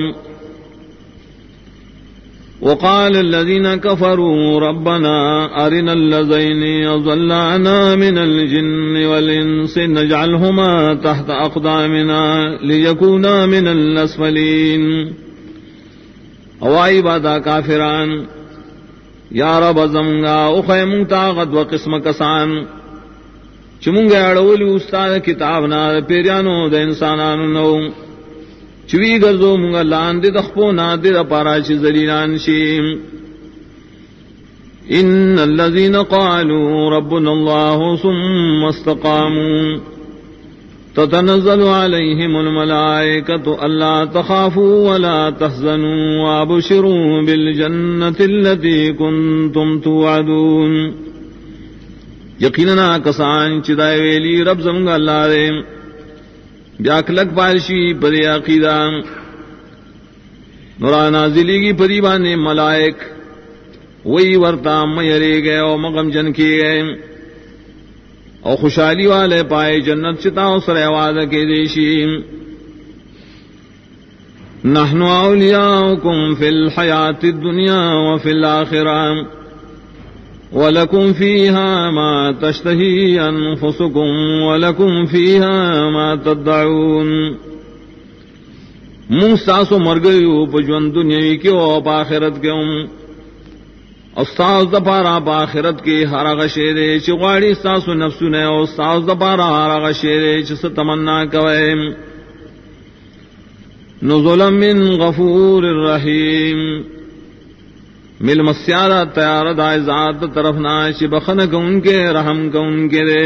وقال الذين كفروا ربنا أرنا الذين أضلانا من الجن والإنس نجعلهما تحت أقدامنا ليكونا من الأسفلين اوائی بادا کافران یا رب زمگا اخی منگتا غد و قسم کسان چمونگا اڑولی استاد کتابنا پیریانو دا انسانانو نو چوی گرزو منگا لان دی دخپو نا دی دا پارا چی زلیلان شیم ان الذين قالوا ربنا الله ثم استقاموا تتنزل عليهم الملائكة ألا تخافوا ولا تحزنوا وابشروا بالجنة التي كنتم توعدون. یقیناً کسان چدائے ویلی رب زمگا اللہ دے بیاکلک پارشی پدی عقیدہ نورا نازلی کی پدی بانے ملائک وہی ورتا میرے گئے اور مغم جن کیے گئے اور خوشحالی والے پائے جنت چتا سر وعدہ کے دیشی. نحن اولیاؤکم فی الحیات الدنیا وفی الآخرہ وَلَكُمْ فِيهَا مَا تَشْتَهِي أَنفُسُكُمْ وَلَكُمْ فِيهَا مَا تَدَّعُونَ. مستاسو مرگیو پجون دنیاوی کے او پاخرت کے استاذ دپارا پاخرت کے ہرا شیرے چغاڑی استاسو نفسو نے او استاذ دپارا ہرا شیرے چس تمنا کوئے. نزلا من غفور الرحیم. مل مسیارہ تیار دائے ذات طرف ناش بخن کو ان کے رحم کو ان کے دے.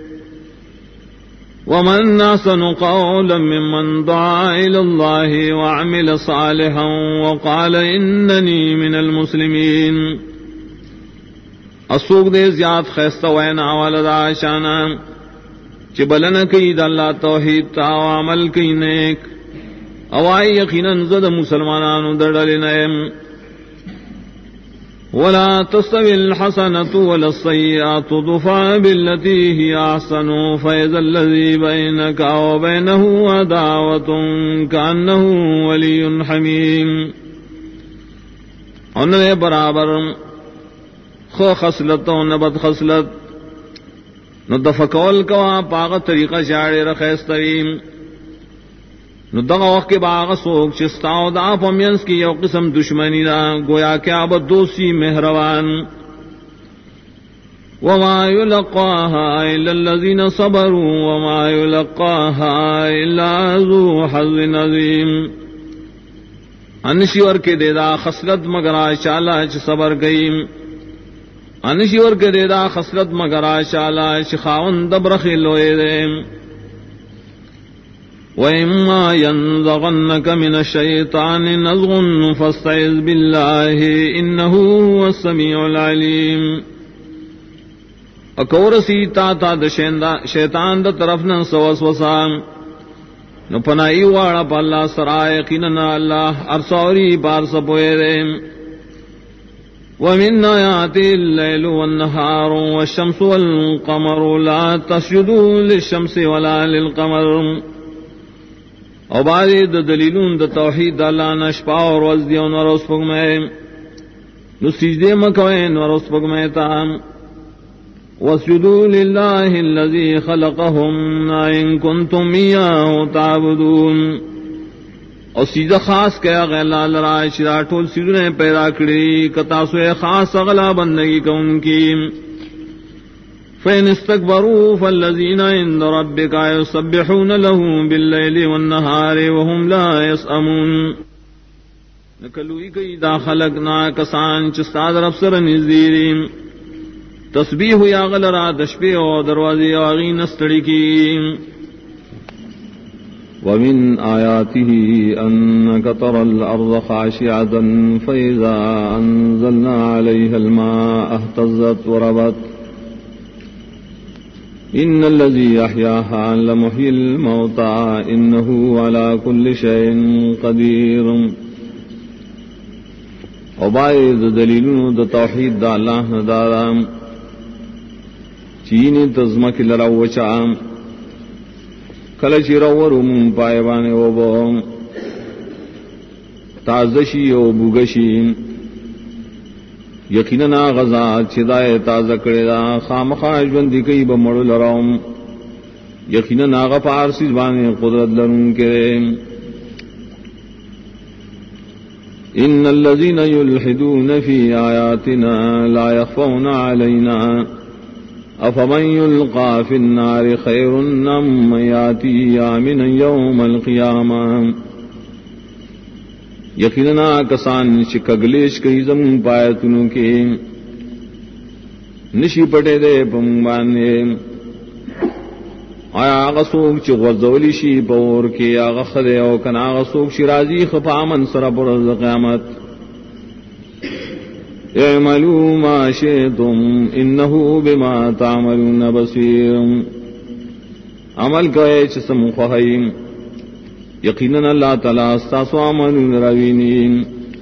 ومن احسن قولا ممن دعا الى الله وعمل صالحا وقال انني من المسلمین. اسوق دے زیاد خیستہ وینا والدا شانا چی بلن کئی دا اللہ توحید تا عمل کئی نیک اوائی یقیناً زد مسلمانان دردلنائم. ولا تستوي الحسنة ولا السيئة ادفع بالتي هي أحسن فإذا الذي بينك وبينه عداوة كأنه ولي حميم. انہیں برابر خو خصلت و نبت خصلت نو دفقول کوا پاغ طریقہ شاعر رخیستویم نو دغا وقت کے باغ سوک چستاو دا پمینس کی یو قسم دشمنی دا گویا کیا بد دوستی مہروان. وما يلقاها الا الذين صبروا وما يلقاها الا ذو حظ عظیم. انشیور کے دے دا خصلت مگرا شالا چ صبر گئیم. انشیور کے دے دا خصلت مگرا شالا چ خاون دبرخ لوئے دے. وَإِمَّا يَنزَغَنَّكَ مِنَ الشَّيْطَانِ نَزْغٌ فَاسْتَعِذْ بِاللَّهِ إِنَّهُ هُوَ السَّمِيعُ الْعَلِيمُ. اکورسی تا شیطان دا طرف نہ سوسوسا نو پنائی واڑا پا اللہ سرائے قیننا اللہ ارسوری بار سپوئے دے. وَمِنْ آيَاتِهِ اللَّيْلُ وَالنَّهَارُ وَالشَّمْسُ وَالْقَمَرُ لَا تَسْجُدُوا لِلشَّمْسِ وَلَا لِلْقَمَرِ. اور بازی دا دلیلون دا توحید دا اللہ نشپا اور وزدیون وروس پگمائے نو سجدے مکوین وروس پگمائے تام. وَاسْجُدُوا لِلَّهِ الَّذِي خَلَقَهُمْ إِن كُنتُمْ إِيَّاهُ تَعْبُدُونَ. اور سجدہ خاص کیا غیر اللہ لرائے شرا ٹول سجدے پیدا کری کتاسوے خاص اغلا بندگی کا ان کی. فَإِنِ اسْتَكْبَرُوا فَالَّذِينَ عِندَ رَبِّكَ يُسَبِّحُونَ لَهُ بِاللَّيْلِ وَالنَّهَارِ وَهُمْ لَا يَسْأَمُونَ. نکلوئی کئی دا خلقنا کسان چستاد رب سر نزدیریم تسبیح یا غلرا دشبی و دروازی آغی نستڑی کی. ومن آياته أنك ترى الأرض خاشعة فإذا أنزلنا عليها الماء اهتزت وربت إن الذي أحياها لمحيي الموتى إنه على كل شيء قدير. عبائد دلیلون دا توحید دا اللہ ندارام چین تزمک لروچام کلچی رورم پائبانے وبام تازشی و بوگشی. یقیناً غزا چدائے تازہ کرے دا خامخواہ جوندی کئی بمڑو لراؤم. یقیناً آغا پارسی زبانے قدرت لرون کرے. ان الذين يلحدون في آياتنا لا يخفون علينا افمن يلقى في النار خير ام من ياتي آمنا يوم القيامة. یقیناً کسان شکگلیش کئی زمون پایتنوں کے نشی پٹے دے پمبانے آیا آغا سوک چی غرزولی شی پور کی آغا خدے او کن آغا سوک شی راضی خفامن سر پرز قیامت اعملوا ما شئتم انہو بما تعملون بصیر عمل کوئے چسم خواہیم یقیناً اللہ تعالیٰ استاسو عملون روینین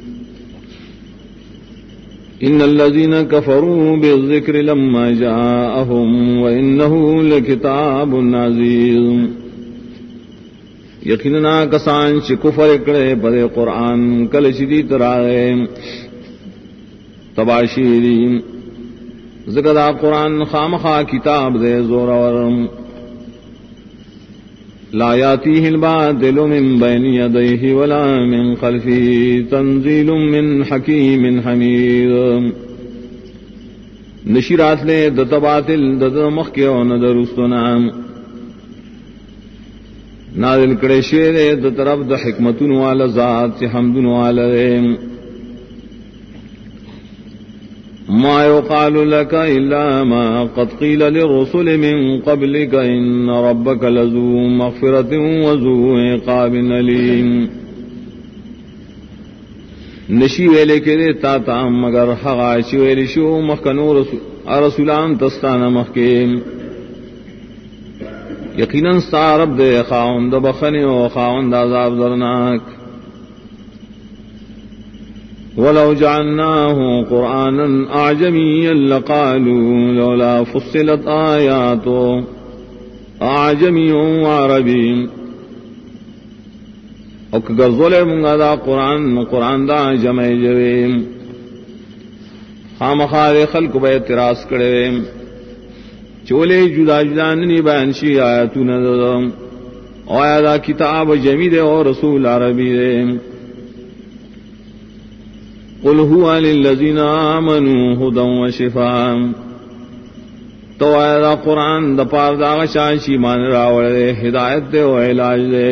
ان الذين كفروا بالذكر لما جاءهم وانه لكتاب عزيز یقینا کسان چ کفر کڑے پر قرآن کل شدی ترائے تباشیری ذکر قرآن خامخا کتاب دے زور ورم لا ياتيه الباطل من بين يديه ولا من خلفه تنزيل من حكيم حميد نشیرات لے دت باطل دت مخکیو ندرستنا نازل کڑے شیر دت رب د حکمتن والا ذات سے حمدن والا ما يقال لك إلا ما قد قيل للرسل من قبلك إن ربك لذو مغفرة وذو عقاب أليم نشی ویلے کے دے تا تام مگر حغاشی ویلی شو مخکنو رسولان تستان مخکیم یقیناً سارب دے خاوند بخنی و خاوند عذاب درناک ولو جعلناه قرآنا أعجميا لقالوا لولا فصلت آياته أعجمي وعربي اکگر ظلم دا قرآن دا جمع جویم خامخار خلق بے اعتراض کرے چولے جدا جدا ننی بیانشی آیاتو نددم آیا دا کتاب جمع دے اور رسول عربی دے قل هو للذین آمنوا هدى وشفاء تو آیا دا قرآن دا پار دا غشاشی مان راوڑ دے ہدایت دے و علاج دے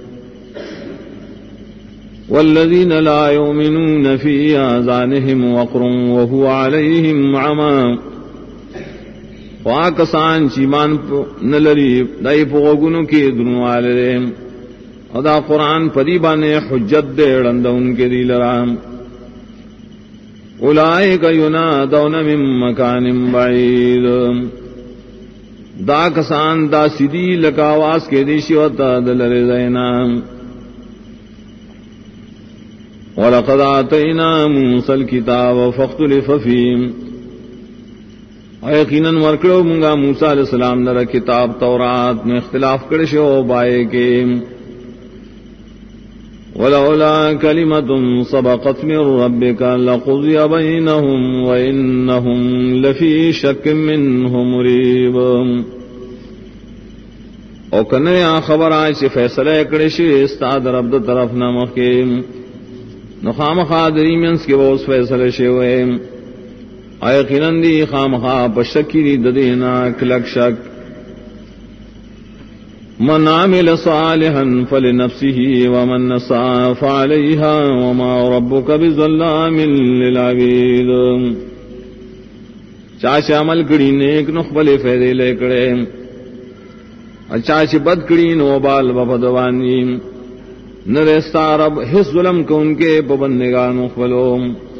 والذین لا یؤمنون فی آذانهم وقر وهو علیہم عما واکسان چیمان نلری دائی پوگنو کی دنوال دے ادا قرآن پدیبانے حجت دے رند ان کے دی لرام اولئک ینادون من مکان بعید دا کسان دا سیدی لکاواز کے دیشی وطا دلر زینام وَلَقَدْ آتَيْنَا مُوسَى الْكِتَابَ فَاخْتُلِفَ فِيهِ یقیناً ورکڑو منگا موسیٰ علیہ السلام لرا کتاب تورات میں اختلاف کرشو بائے کے ولولا كلمة سبقت من ربك لقضي بينهم وإنهم لفي شك منه مريب او کنیا خبر آئے سے فیصلہ کرشی استاد رب دا طرف نامخ کے نخام خادری منس کے بوس فیصلہ شوئے ایقیناً دی خام خواہ پشکی دی ددینا کلک شک من عمل صالحا فلنفسه ومن نسعى فعليها وما ربك بظلام للعبيد چاچے عمل کری نیک نخبل فیدے لے کرے چاچے بد کری نوبال بپدوانی نرستا رب حس ظلم کو ان کے پبندگان نخبلوں